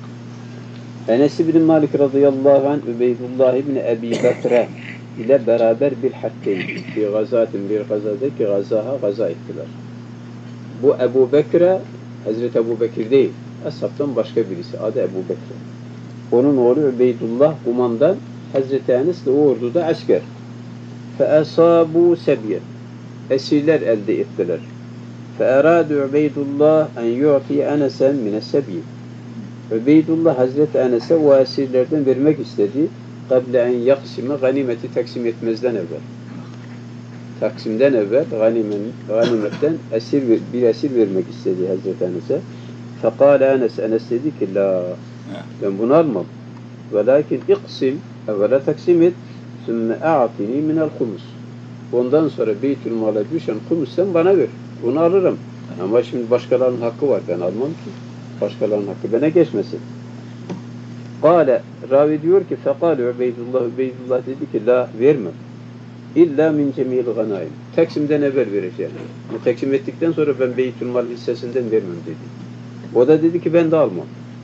Enes ibn Malik radıyallahu anh Übeydullah ibn Ebi Bekre ile beraber bir hatteydi. Bir gazatin bir gazadaki gazaha gaza ettiler. Bu Ebu Bekre Hazreti Ebu Bekir değil. Ashabtan başka birisi. Adı Ebu Bekre. Onun oğlu Übeydullah kumandan Hazreti Enes de o orduda asker. فَأَصَابُوا سَبْيًا Esirler elde ettiler. فَاَرَادُ عُبَيْدُ اللّٰهِ اَنْ يُعْطِيَ اَنَسًا مِنَ السَّبْيِ Übeydullah Hazreti Enes'e o esirlerden vermek istedi. قَبْلَ اَنْ يَقْسِمَ Ganimeti taksim etmezden evvel. Taksimden evvel ganimetten bir esir vermek istedi Hazreti Enes'e. فَقَالَ Enes dedi ki la ben bunu almam. وَلَكِنْ اِقْسِمْ evvela taksim et. ثُمَّ اَعْطِنِي مِنَ الْخُمُسِ Ondan sonra Beytülmal'a düşen humusten bana ver. Bunu alırım. Ama şimdi başkalarının hakkı var. Ben almam ki. Başkalarının hakkı bana geçmesin. Kale, ravi diyor ki fekale Übeydullah dedi ki la vermem. İlla min cemil ganaim. Taksimden evvel vereceğim. Bu taksim ettikten sonra ben Beytülmal hissesinden vermem dedi. O da dedi ki ben de almam.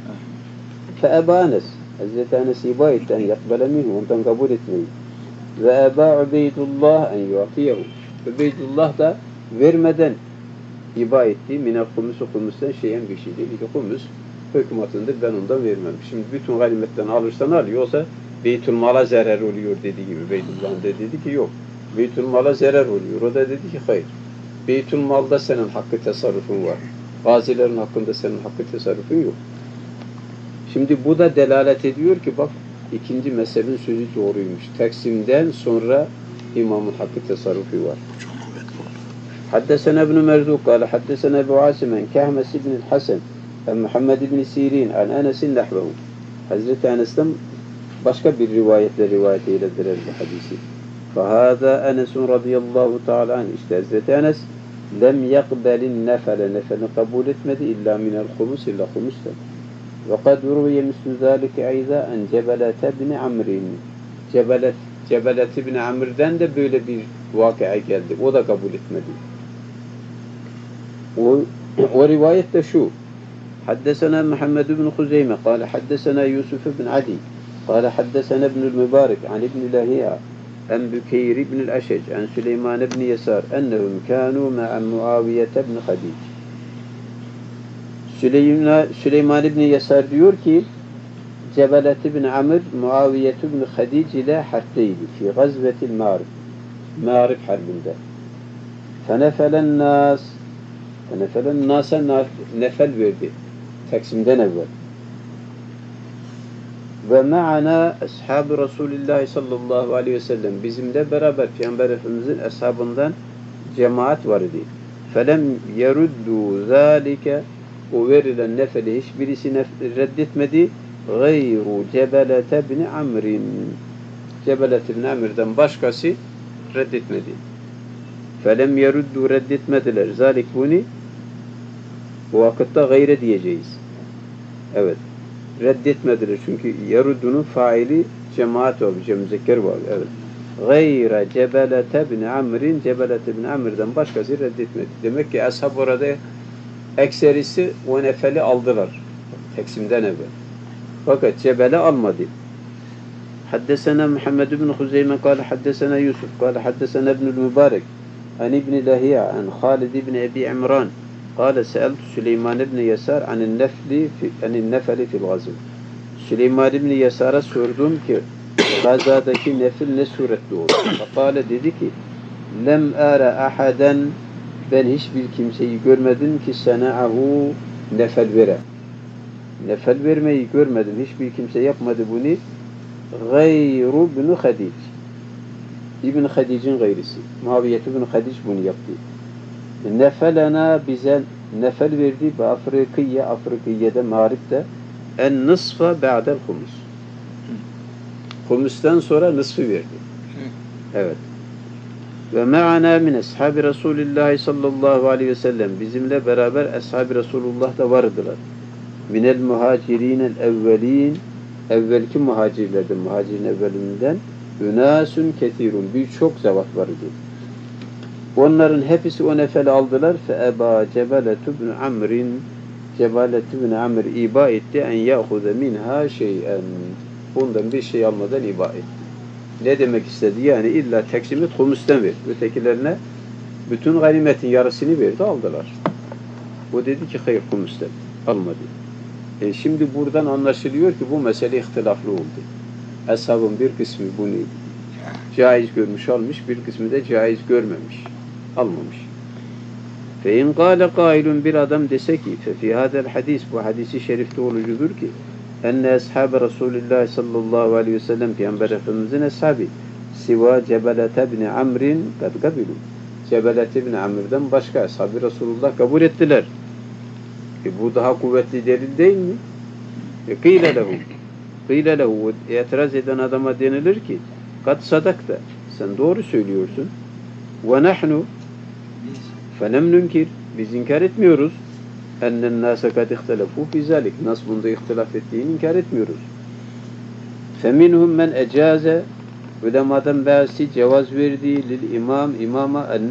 Feeba Enes. Hazreti Enes iba etti en yakbele minhu. Ondan kabul etmeyi. Ve eba Übeydullah en yuatiyehu. Übeydullah da vermeden iba etti. Minel humustan şeyen bir şey değil. Humus hükümetinde ben ondan vermem. Şimdi bütün ganimetten alırsan al. Yoksa Beytülmal'a zarar oluyor dediği gibi. Übeydullah da dedi ki yok. Beytülmal'a zarar oluyor. O da dedi ki hayır. Beytülmal'da senin hakkı tasarrufun var. Gazilerin hakkında senin hakkı tasarrufun yok. Şimdi bu da delalet ediyor ki bak ikinci mezhebin sözü doğruymuş. Taksim'den sonra imamın hakkı tasarrufu var. Çok kuvvetli oldu. Haddesena ibn Merzuk kâle haddesena Ebu Asimen Kahmes ibn Hasan en Muhammed ibn Sirin en Enes'in nahvehu. Hazreti Enes'ten başka bir rivayetle rivayet eylediler bu hadisi. Fahâzâ Enes'un radıyallahu ta'ala anh. İşte Hazreti Enes lem yakbelin nefele. Nefelini kabul etmedi illa minel humus illa humus'tan. وَقَدْ رُوِيَ مِثْلُ ذَٰلِكَ اَيْضًا اَنْ جَبَلَةَ بْنِ عَمْرٍ Cebelet ibn Amr'den de böyle bir vakıa geldi. O da kabul etmedi. O rivayet de şu. حدثنا محمد بن خزيمة قال حدثنا يوسف بن عدي قال حدثنا ابن المبارك عن ابن لهيعة عن بكير بن الأشج عن سليمان بن يسار أنهم كانوا مع معاوية بن خديج. Süleyman ibn Yasar diyor ki Cebelet ibn Amr Muaviye ibn Hadic ile harpteydi. Fi gazvetil Ma'rif. Ma'rif harbinde. Fenefelen nasa nefel verdi. Taksim'den evvel. Ve ma'ana ashab-ı Resulullah sallallahu aleyhi ve sellem. Bizimle beraber Peygamber Efendimizin ashabından cemaat vardı. Felem yeruddu zâlike o verilen nefeli hiçbirisi reddetmedi. Gayru Cebelete bin Amr'in. Cebelet bin Amr'den başkası reddetmedi. Felem yeruddu reddetmediler. Zalik bunu bu vakitte gayre diyeceğiz. Evet. Reddetmediler. Çünkü yeruddunun faili cemaat var. Müzekker var. Evet. Gayre Cebelete bin Amr'in Cebelete bin Amr'den başkası reddetmedi. Demek ki ashab orada ekserisi o nefeli aldılar. Teksimden evvel. Fakat Cebel'i almadı. Haddesena Muhammed ibn Huzeyme kâle haddesena Yusuf kâle haddesena ibn-i Mübarek an ibn-i Lahiya an Halid ibn Ebi İmran kâle seeltu Süleyman ibn Yasar anin nefeli fil gazv. Süleyman ibn Yasar'a sordum ki gazadaki nefil ne surette olur? Kâle dedi ki lem ara ahaden ben hiçbir kimseyi görmedim ki sena'ahu nefel vere. Nefel vermeyi görmedim. Hiçbir kimse yapmadı bunu. Gayru ibn Hadic. İbn Hadic'in gayrisi. Muaviye ibn Hadic bunu yaptı. Nefelena bize nefel verdi. Afrikiye'de, Mağrib'de en nısfa ba'del humus. Humus'tan sonra nısfı verdi. Evet. Ve me'ana min ashabi Resulullah sallallahu aleyhi ve sellem bizimle beraber ashab-ı Resulullah da vardılar. Minel muhacirinel evvelin evvelki muhacirlerden, muhacirin evvelinden ünasun ketirun birçok zevat vardı. Onların hepsi o nefeli aldılar. Fe eba Cebelet ibn Amr'in Cebelet ibn Amr iba etti en ya'huze minha şey'en. Ondan bir şey almadan iba etti. Ne demek istedi? Yani illa teksimi humustan ver. Ötekilerine bütün ganimetin yarısını verdi, aldılar. O dedi ki hayır humustan. Almadı. Şimdi buradan anlaşılıyor ki bu mesele ihtilaflı oldu. Ashabın bir kısmı bunu caiz görmüş almış, bir kısmı da caiz görmemiş, almamış. Fe in qâle qailun bir adam dese ki fe fî hâzel hadis bu hadisi şerifte olucudur ki enne ashab-ı Resulullah sallallahu aleyhi ve sellem Peygamber Efendimizin ashabı siva Cebelete bin Amr'in kad kabilu. Cebelete bin Amr'den başka ashab-ı Resulullah kabul ettiler. Bu daha kuvvetli delil değil mi? Kîle lehu itiraz eden adama denilir ki kad sadakta sen doğru söylüyorsun ve nahnu felem nunkir biz inkar etmiyoruz ennen nâse kad ihtelefû fî zâlik nas bunda ihtilaf ettiğini inkar etmiyoruz. Feminhum men ecâze ulemadan bazısı cevaz verdi lil imama en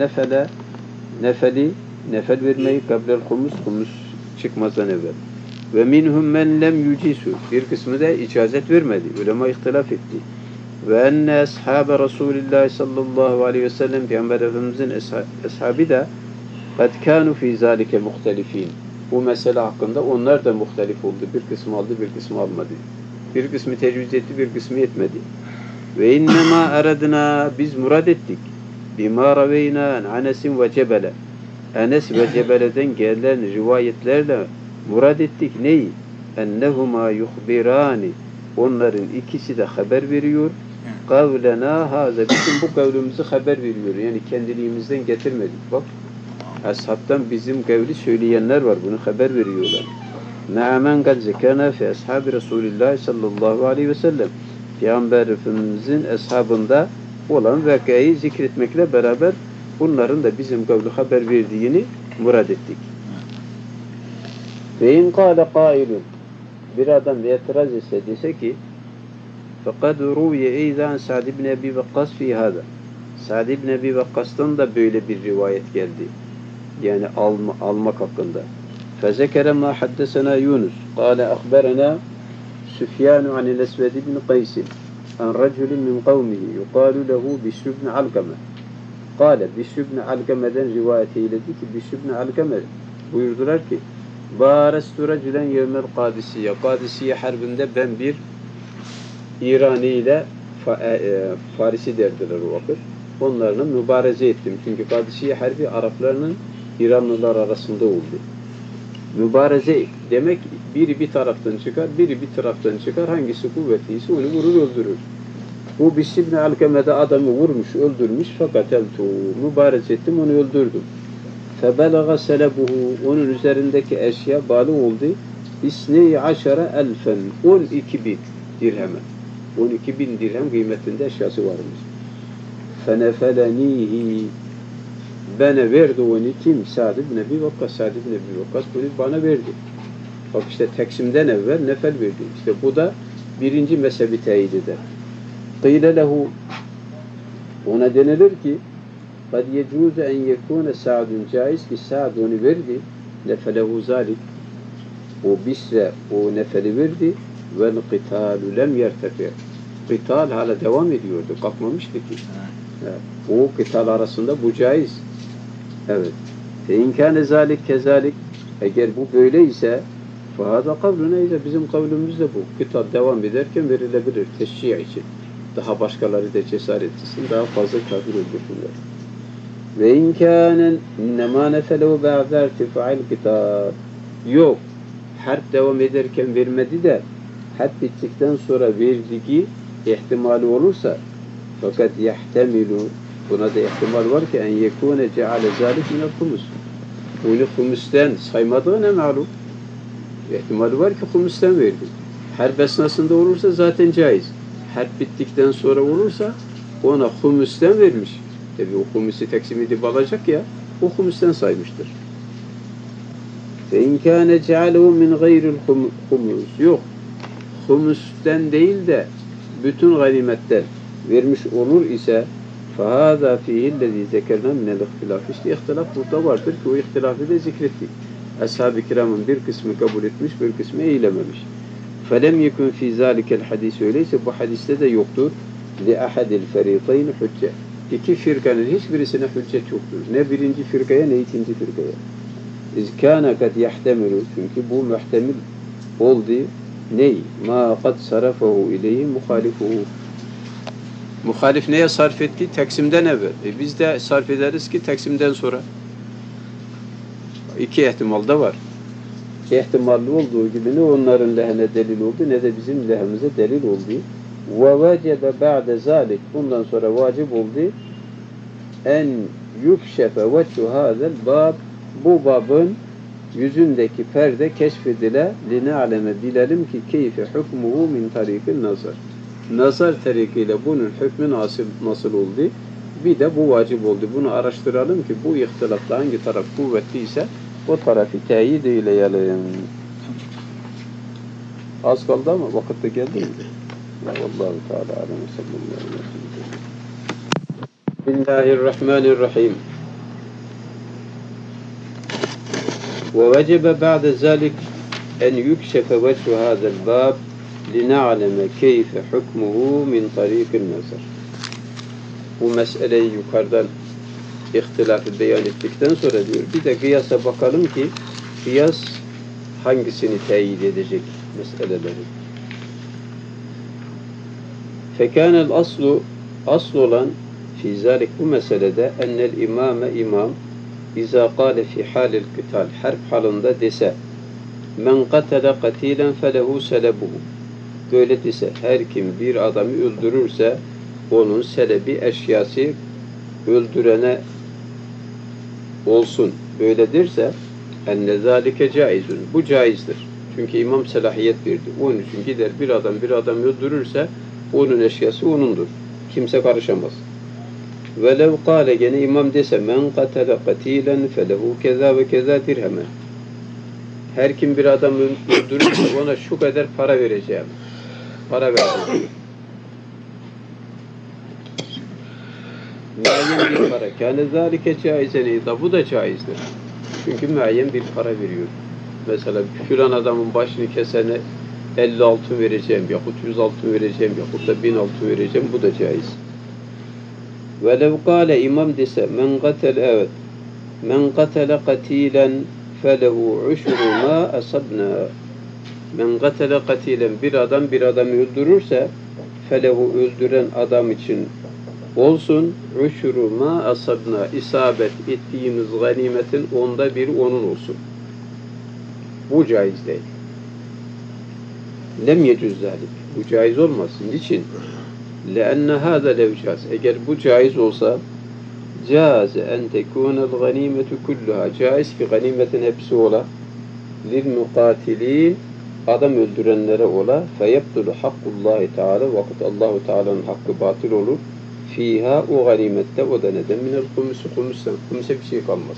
nefel vermeyi kablel humus çıkmazdan evvel. Ve minhum men lem yucisu bir kısmı da icazet vermedi. Ulema ihtilaf etti. Ve enne ashabe Resulullah sallallahu aleyhi ve sellem Peygamber Efendimizin ashabı da kad kanu fi zalike muhtelifin. Bu mesele hakkında onlar da muhtelif oldu. Bir kısmı aldı, bir kısmı almadı. Bir kısmı tecviz etti, bir kısmı etmedi. Ve innema aradna biz murad ettik. Bima raveyna Enes'in ve Cebele. Enes ve Cebele'den gelen rivayetlerle murad ettik neyi? Ennehuma yuhbirani. Onların ikisi de haber veriyor. Kavlena haza. Bütün bu kavlimizi haber veriyor. Yani kendiliğimizden getirmedik. Bak. Ashabtan bizim kavli söyleyenler var. Bunu haber veriyorlar. Me'amen kad zekana fi ashabi Resulullah sallallahu aleyhi ve sellem. Peygamber Efendimizin ashabında olan vakayı zikretmekle beraber bunların da bizim kavli haber verdiğini murad ettik. Ve in kâle kâilun bir adam itiraz etse dese ki فَقَدْ رُوْيَ اَيْذَا Sa'd ibn Ebi Vakkas fi hâda. Sa'd ibn Ebi Vakkas'tan da böyle bir rivayet geldi. Yani almak hakkında. فَذَكَرَ مَا حَدَّسَنَا يُونُسُ قَالَ أَخْبَرَنَا سُفْيَانُ عَنِ الْأَسْوَدِ بْنِ قَيْسٍ عَنْ رَجُلٍ مِنْ قَوْمِهِ يُقَالُ لَهُ بِشْرُ بْنِ عَلْقَمَةٍ قَالَ بِشْرُ بْنِ عَلْقَمَة'den rivayet eyledi ki Bişr ibn Alkame buyurdular ki Bârestu racülen yevmel Kadisiye. Kadisiye harbinde ben bir İrani ile Farisi derdiler o vakit. Onlarla mübareze ettim. Çünkü Kadisiye harbi Araplarının İranlılar arasında oldu. Mübareze demek biri bir taraftan çıkar, biri bir taraftan çıkar. Hangisi kuvvetliyse onu vurur öldürür. Bu Bişr ibn Alkame'de adamı vurmuş, öldürmüş fakat mübareze ettim, onu öldürdüm. فَبَلَغَ سَلَبُهُ onun üzerindeki eşya bağlı oldu. İsne-i aşara elfen 12.000 dirheme. 12.000 dirhem kıymetinde eşyası varmış. فَنَفَلَنِيهِ bana verdi onu kim? Sa'd ibn Ebi Vakkas. Sa'd ibn Ebi Vakkas bunu bana verdi. Bak işte teksimden evvel nefel verdi. İşte bu da birinci mezhebi teyit eder. قِيلَ lehu ona denilir ki قَدْ يَجُوزَ اَنْ يَكُونَ Sa'd caiz ki Sa'd onu verdi. Nefelehu zalik. O Bişre o nefeli verdi. Vel qitalu lem yertefi. Qital hala devam ediyordu. Kalkmamıştı ki. Evet. O qital arasında bu caiz. Evet. فَاِنْ كَانَ ذَٰلِكْ كَذَٰلِكْ eğer bu böyleyse فَهَذَا قَوْلُنَا bizim kavlumuz da bu. Qital devam ederken verilebilir. Teşşi' için. Daha başkaları da cesaret etsin. Daha fazla kafir öldürsünler. وَاِنْ كَانَ اِنَّمَا نَفَلَوْ بَعْذَا ارْتِفَعِ الْقِتَالِ yok. Harp devam ederken vermedi de harp bittikten sonra verdiği ihtimali olursa fakat yahtemilu buna da ihtimal var ki en yekune ceale zalik minel humus. Bunu humusten saymadığı ne malum? İhtimali var ki humusten verdi. Harp esnasında olursa zaten caiz. Harp bittikten sonra olursa ona humusten vermiş. Tabi o humusi teksim edip alacak ya o humusten saymıştır. فَاِنْ كَانَ جَعَلَهُ مِنْ غَيْرِ الْخُمُسِ yok. Humus'ten değil de bütün ganimetten vermiş olur ise فَهَذَا فِيهِ الَّذ۪ي ذَكَرْنَا مِنَ الْاِخْتِلَافِ işte ihtilaf burada vardır ki o ihtilafı da zikrettik. Ashab-ı kiramın bir kısmı kabul etmiş, bir kısmı eylememiş. فَلَمْ يَكُنْ فِي ذَٰلِكَ الْحَدِيثِ öyleyse bu hadiste de yoktur. لِأَحَدِ الْفَرِيقَيْنِ hücce. İki firkanın hiçbirisine hüccet yoktur. Ne birinci firkaya ne ikinci firkaya. İzkâne kad yahtemilu çünkü bu muhtemil oldu ney? Ma kad sarafahu ileyhi muhalifuhu. Muhalif neye sarf etti? Teksimden evvel. Biz de sarf ederiz ki teksimden sonra. İki ihtimal da var. İhtimalli olduğu gibi ne onların lehine delil oldu ne de bizim lehimize delil oldu. Ve vecebe ba'de zalik bundan sonra vacip oldu en yükşefe veçhu hazel bab bu babın yüzündeki perde keşfedile line'aleme bilelim ki keyfe hukmuhu min tarikin nazar. Nazar tarikiyle bunun hükmü nasıl oldu? Bir de bu vacip oldu. Bunu araştıralım ki bu ihtilafla hangi taraf kuvvetliyse o tarafı teyit eyleyelim. Az kaldı ama vakit de geldi mi? Ya Allahu Teala alem sallallahu aleyhi ve sellem. Bismillahirrahmanirrahim. ووجب بعد ذلك أن يكشف وجه هذا الباب لنعلم كيف حكمه من طريق النظر. Bu meseleyi yukarıdan ihtilafı beyan ettikten sonra diyor. Bir de kıyasa bakalım ki kıyas hangisini teyit edecek meseleleri. Fekânel aslu olan fi zâlik bu meselede ennel imam İzâ kâle fî hâlil kıtal harp halında dese men katele katilen felehu selebuhu böyle dese her kim bir adamı öldürürse onun selebi eşyası öldürene olsun böyledirse enne zâlike caizun bu caizdir. Çünkü imam selahiyet verdi. Onun için gider bir adam öldürürse onun eşyası onundur. Kimse karışamaz. Velev kâle gene imam dese men katele katilen felehu keza ve keza dirheme. Her kim bir adamı öldürürse ona şu kadar para vereceğim. Para vereceğim. Müayyen bir para. Kâne zâlike caizen idâ. Bu da caizdir. Çünkü müayyen bir para veriyor. Mesela filan adamın başını kesene 50 altın vereceğim, yahut 100 altın vereceğim, yahut da 1000 altın vereceğim. Bu da caiz. Velev kâle imam dese men katele, evet, men katele katilen felehu uşru ma asabna. Men katele katilen, bir adam bir adamı öldürürse felehu, öldüren adam için olsun uşru ma asabna, isabet ettiğimiz ganimetin 1/10 onun olsun. Bu caiz değil. Lem yecüz zalik. Bu caiz olmaz. Niçin? لأن هذا لو جاز. Eğer bu caiz olsa caiz en tekunel ganimetu kulluha. Caiz ki ganimetin hepsi ola. Lil mukatilin, adam öldürenlere ola. Feyebdulu hakkullahi teala, vakit Allahu Teala'nın hakkı batıl olur. Fiha, o ganimette, o da neden? Minel kumüse bir şey kalmaz.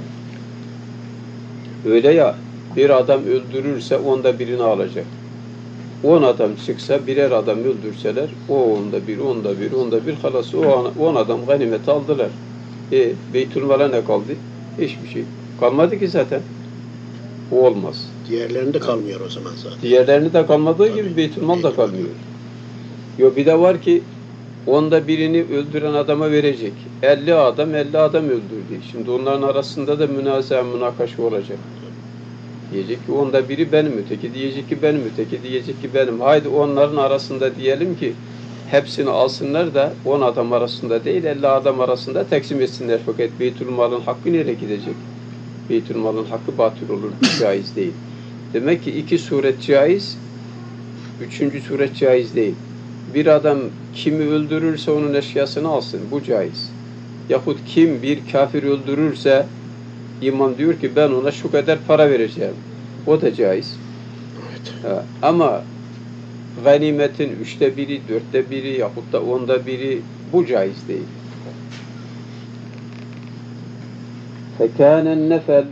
Öyle ya, bir adam öldürürse 1/10'ını alacak. 10 adam çıksa, birer adam öldürseler, o 1/10 halası, o 10 adam ganimeti aldılar. Beytülmal'a ne kaldı? Hiçbir şey. Kalmadı ki zaten. O olmaz. Diğerlerinde kalmıyor o zaman zaten. Diğerlerini de kalmadığı gibi Beytülmal da kalmıyor. Yo, bir de var ki 1/10'ını öldüren adama verecek. 50 adam öldürdü. Şimdi onların arasında da münakaşa olacak. Diyecek ki 1/10'ı benim, öteki diyecek ki benim, öteki diyecek ki benim. Haydi onların arasında diyelim ki hepsini alsınlar da 10 adam arasında değil 50 adam arasında taksim etsinler. Fakat Beytülmal'ın hakkı nereye gidecek? Beytülmal'ın hakkı batıl olur, caiz değil. Demek ki 2 suret caiz, 3. suret caiz değil. Bir adam kimi öldürürse onun eşyasını alsın, bu caiz. Yahut kim bir kafir öldürürse İmam diyor ki ben ona şu kadar para vereceğim. O da caiz. Evet. Ama ganimetin 1/3, 4/1 yahut da 10/1 bu caiz değil. Fekânen nefel,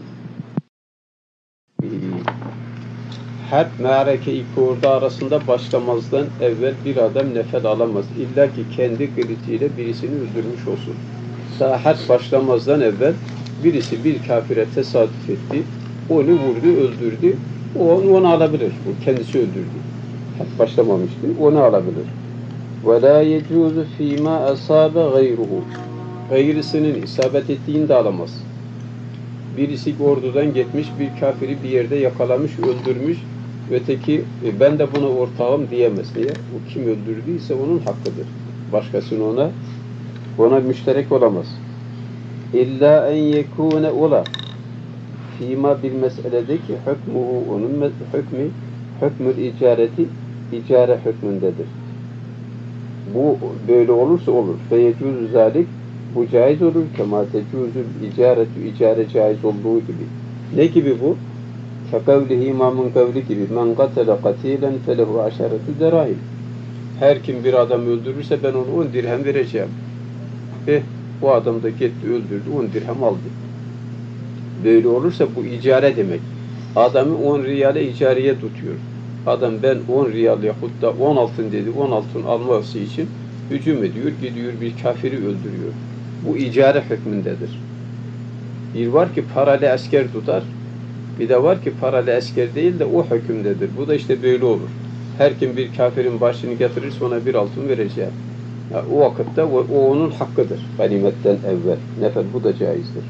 harp, me'areke, iki ordu arasında başlamazdan evvel bir adam nefel alamaz. İlla ki kendi kılıcıyla birisini öldürmüş olsun. Harp başlamazdan evvel birisi bir kafire tesadüf etti, onu vurdu, öldürdü, onu alabilir. O kendisi öldürdü. Harp başlamamıştı, onu alabilir. وَلَا يَجُوزُ ف۪ي مَا أَصَابَ غَيْرُهُ. Gayrısının isabet ettiğini de alamaz. Birisi ordudan gitmiş, bir kafiri bir yerde yakalamış, öldürmüş, öteki ben de buna ortağım diyemez diye. O kim öldürdüyse onun hakkıdır. Başkasının ona müşterek olamaz. İlla en yekûne ola fîmâ bil meseledeki hükmuhu, onun hükmül icareti, icare hükmündedir. Bu böyle olursa olur. Feyecûzü zâlik, bu caiz olur. Kemâ tecûzül icaretü, icare caiz olduğu gibi. Ne gibi bu? Kekavlihi, imamın kavli gibi. Men katele katilen felehu aşaretü derahim. Her kim bir adam öldürürse ben ona 10 dirhem vereceğim. Bu adam da gitti öldürdü, 10 dirhem aldı. Böyle olursa bu icare demek. Adamı 10 riyale icareye tutuyor. Adam ben 10 riyal yahut da 10 altın dedi, 10 altın alması için hücum ediyor, gidiyor bir kafiri öldürüyor. Bu icare hükmündedir. Bir var ki paralı asker tutar, bir de var ki paralı asker değil de o hükümdedir. Bu da işte böyle olur. Her kim bir kafirin başını getirirse ona 1 altın vereceğim. Ya, o vakitte o onun hakkıdır. Ganimetten evvel. Nefel, bu da caizdir.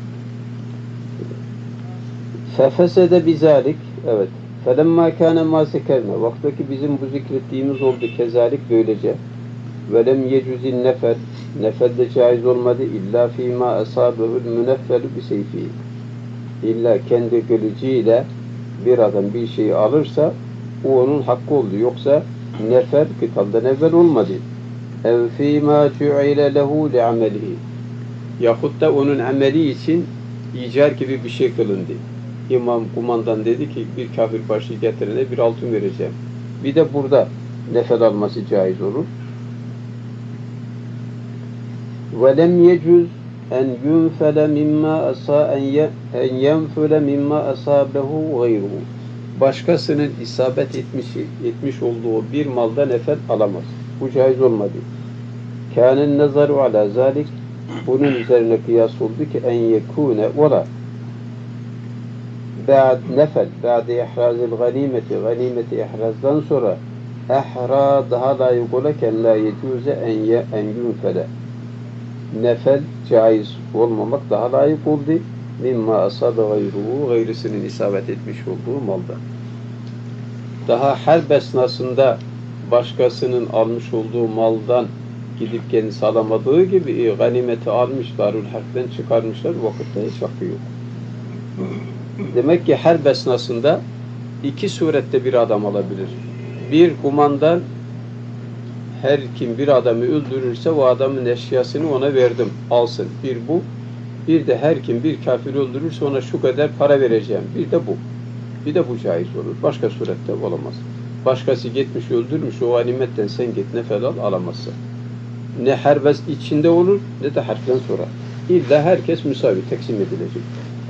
Fefesede bizalik, evet. Felemma kâne mâ sekerne. Vaktaki bizim bu zikrettiğimiz oldu. Kezalik böylece. Velem yecüzin nefel. Nefel de caiz olmadı. İlla fîmâ asâbehul müneffelu biseyfî. İlla kendi kılıcıyla bir adam bir şeyi alırsa o onun hakkı oldu. Yoksa nefel kıtaldan evvel olmadı. ev fîmâ cu'ile lehu li'amelihi. Yahut da onun ameli için icar gibi bir şey kılındı. İmam, kumandan dedi ki bir kafir başı getirene 1 altın vereceğim. Bir de burada nefel alması caiz olur. وَلَمْ يَجُزْ en yunfele mimma en yenfule mimma asabehu gayruhu. Başkasının isabet etmiş olduğu bir malda nefel alamaz. Bu caiz olmadı. Kânen nazaru ala zalik. Bunun üzerine kıyas oldu ki en yekûne ola nefel ba'de ihrazil ganimeti ihrazdan sonra ehra daha layık olaken la yecuze en yunfele nefel caiz olmamak daha layık oldu mimma asabe gayruhu gayrısının isabet etmiş olduğu malda. Daha harp esnasında başkasının almış olduğu maldan gidip kendisi alamadığı gibi ganimeti almış, Darül Harp'ten çıkarmışlar, vakitte hiç hakkı yok. Demek ki harp esnasında iki surette bir adam alabilir. Bir, kumandan her kim bir adamı öldürürse o adamın eşyasını ona verdim, alsın. Bir bu. Bir de her kim bir kafir öldürürse ona şu kadar para vereceğim. Bir de bu. Bir de bu caiz olur. Başka surette olamaz. Başkası gitmiş öldürmüş, o ganimetten sen git nefel al, alamazsın. Ne herbes içinde olur ne de harpten sonra. İlla herkes müsavi teksim edilecek.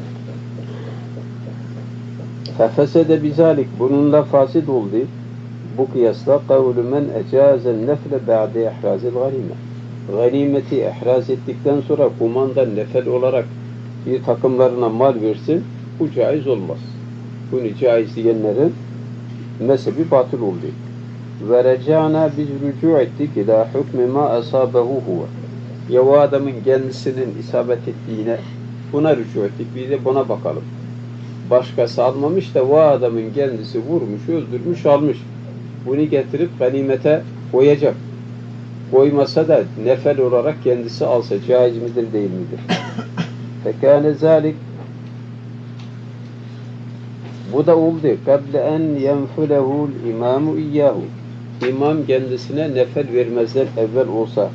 Fefesede bizalik bununla fasid oldu. Bu kıyasla kavlu men ecazen nefle ba'de ihrazil ganime. Ganimeti ihraz ettikten sonra kumandan nefel olarak bir takımlarına mal versin, bu caiz olmaz. Bunu caiz diyenlerin mezhebi batıl oldu. Ve reca'na biz rücu ettik ila hükmü ma asabehu huve. Ya o adamın kendisinin isabet ettiğine buna rücu ettik. Bir de buna bakalım. Başkası almamış da o adamın kendisi vurmuş, öldürmüş, almış. Bunu getirip ganimete koyacak. Koymasa da nefel olarak kendisi alsa caiz midir değil midir? Fekâne zâlik bu da oldu. Kable en yenfulehul imamu iyyahu. İmam kendisine nefel vermezden evvel olsa.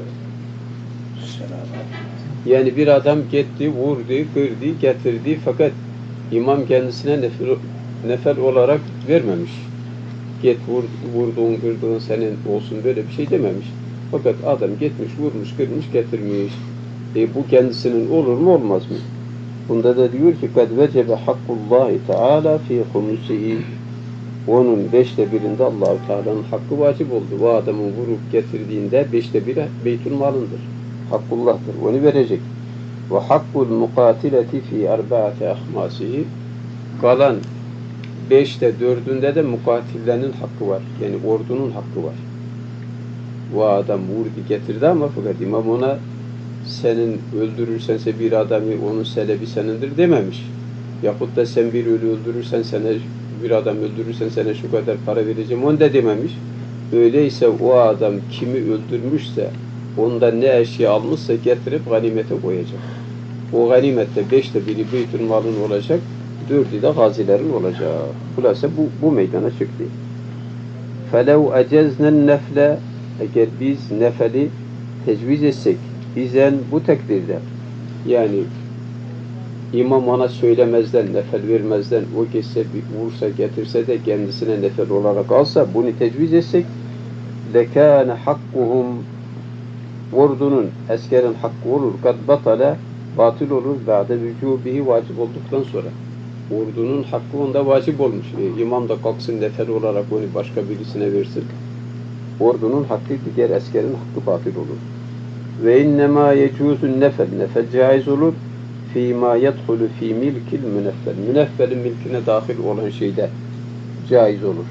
Yani bir adam gitti, vurdu, kırdı, getirdi fakat imam kendisine nefel olarak vermemiş. Git vurduğun, kırdığın senin olsun böyle bir şey dememiş. Fakat adam gitmiş, vurmuş, kırmış, getirmiş. Bu kendisinin olur mu olmaz mı? Bunda da diyor ki kad vecebe hakkullahi teala fi humusihi. Onun 1/5'inde Allah-u Teala'nın hakkı vacip oldu. O adamın vurup getirdiğinde 1/5 beytül malındır. Hakkullah'tır. Onu verecek. Ve hakkul mukatileti fi arba'ati ahmasihi. Kalan 4'ünde de mukatillerin hakkı var. Yani ordunun hakkı var. O adam vurdu getirdi ama fakat imam ona senin öldürürsense bir adamı onun selebi senindir dememiş. Yahut da sen bir ölü öldürürsen bir adam öldürürsen sana şu kadar para vereceğim onu da dememiş. Öyleyse o adam kimi öldürmüşse ondan ne eşya almışsa getirip ganimete koyacak. O ganimette 1/5 beytül malın olacak, 4'ü de gazilerin olacak. Hulasa bu meydana çıktı. فَلَوْ اَجَزْنَا النَّفْلَ eğer biz nefeli tecviz etsek, bizen bu tekdirde, yani imam ona söylemezden, nefel vermezden, o geçse, vursa, getirse de kendisine nefel olarak alsa, bunu tecviz etsek, لَكَانَ حَقُّهُمْ ordunun, askerin hakkı olur, kad batale, batıl olur, ba'de vücubihi vacip olduktan sonra. Ordunun hakkı onda vacip olmuş. İmam da kalksın nefel olarak onu başka birisine versin. Ordunun hakkı diğer askerin hakkı batıl olur. Ve innemâ yecûzun nefel. Nefel caiz olur. Fîmâ yedhulü fî milkil müneffel. Müneffelin milkine dahil olan şeyde caiz olur.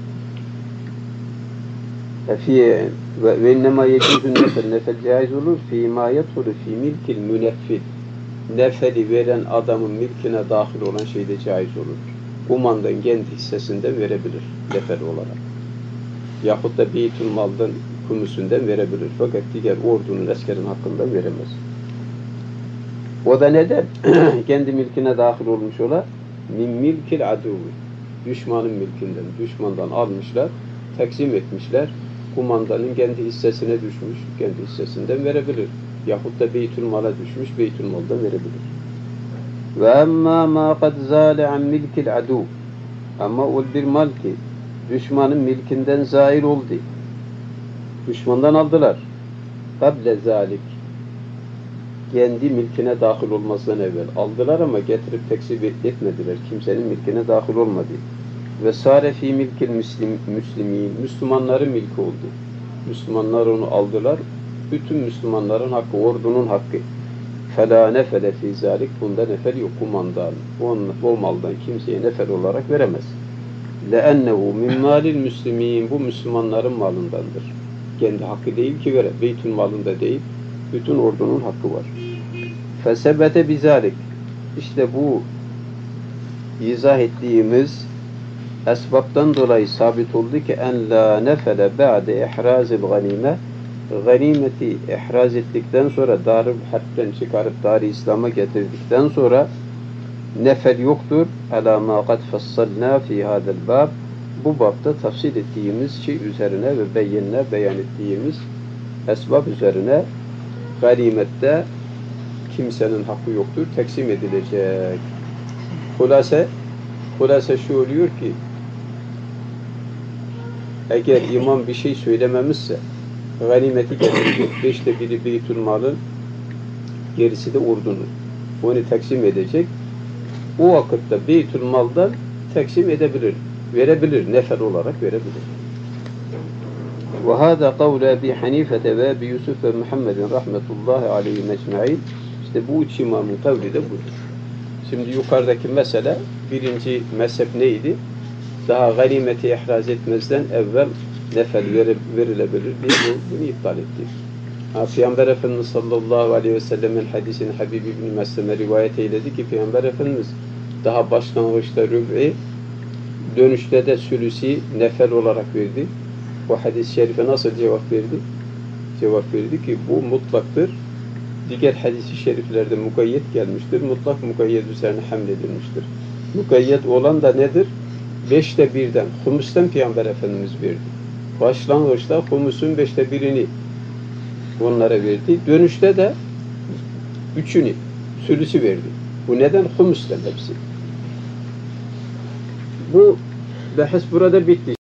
Ve innemâ yecûzun nefel. Nefel caiz olur. Fîmâ yedhulü fî milkil müneffil. Nefeli veren adamın milkine dahil olan şeyde caiz olur. Kumandan kendi hissesinden verebilir nefel olarak. Yahut da beytül maldan kumusundan verebilir. Fakat diğer ordunun, askerin hakkından veremez. O da neden? Kendi milkine dahil olmuş ola min milkil aduvi. Düşmanın milkinden, düşmandan almışlar, taksim etmişler. Kumandanın kendi hissesine düşmüş, kendi hissesinden verebilir. Yahut da beytül mala düşmüş, beytül maldan verebilir. Ve emmâ mâ kad zâle an milkil adu. Ama o bir mal ki düşmanın milkinden zahir oldu. Düşmandan aldılar. Kable zâlik. kendi milkine dahil olmasından evvel aldılar ama getirip tekzip etmediler. Kimsenin milkine dahil olmadı. Ve sâre fî milkil müslimîn. Müslümanların milki oldu. Müslümanlar onu aldılar. Bütün Müslümanların hakkı, ordunun hakkı. فَلَا نَفَلَ فِي ذَٰلِكَ. Bunda nefel yok, kumandan. O maldan kimseye nefel olarak veremez. لَاَنَّهُ مِنْ مَالِ الْمُسْلِم۪ينَ. Bu Müslümanların malındandır. Kendi hakkı değil ki vere. Beytül malında değil. Bütün ordunun hakkı var. فَسَبَتَ بِذَٰلِكَ. İşte bu izah ettiğimiz esbaptan dolayı sabit oldu ki en la nefele ba'de ihrazil ganime. Ganimeti ihraz ettikten sonra Darül Harp'ten çıkarıp Dar-ı İslam'a getirdikten sonra nefel yoktur. Ala ma kad fassalna fi hadal bab. Bu babda tafsil ettiğimiz şey üzerine ve beyan ettiğimiz esbab üzerine ganimette kimsenin hakkı yoktur. Teksim edilecek. Hulase şu oluyor ki eğer imam bir şey söylememişse ganimeti getirecek. 5'te 1'i Beytül Mal'ın, gerisi de ordunun. Onu teksim edecek. O vakitte Beytül Mal'dan teksim edebilir. Verebilir. Nefel olarak verebilir. Ve hâzâ kavlu Ebi Hanifete ve Ebi Yusuf ve Muhammedin rahmetullahi aleyhi mecmaîn. İşte bu üç imamın kavli de budur. Şimdi yukarıdaki mesele, birinci mezhep neydi? Daha ganimeti ihraz etmezden evvel nefel verilebilir diye bunu iptal etti. Peygamber Efendimiz sallallahu aleyhi ve sellem'in hadisini Habib İbn-i Meslem'e rivayet eyledi ki Peygamber Efendimiz daha başlangıçta rüb'i, dönüşte de sülüsi nefel olarak verdi. Bu hadis-i şerife nasıl cevap verdi? Cevap verdi ki bu mutlaktır. Diğer hadis-i şeriflerde mukayyet gelmiştir. Mutlak mukayyet üzerine hamledilmiştir. Mukayyet olan da nedir? 5'te 1'den, humusten Peygamber Efendimiz verdi. Başlangıçta humusun 5'te 1'ini onlara verdi. Dönüşte de 3'ünü, sülüsü verdi. Bu neden? Humusten hepsi. Bu bahis burada bitti.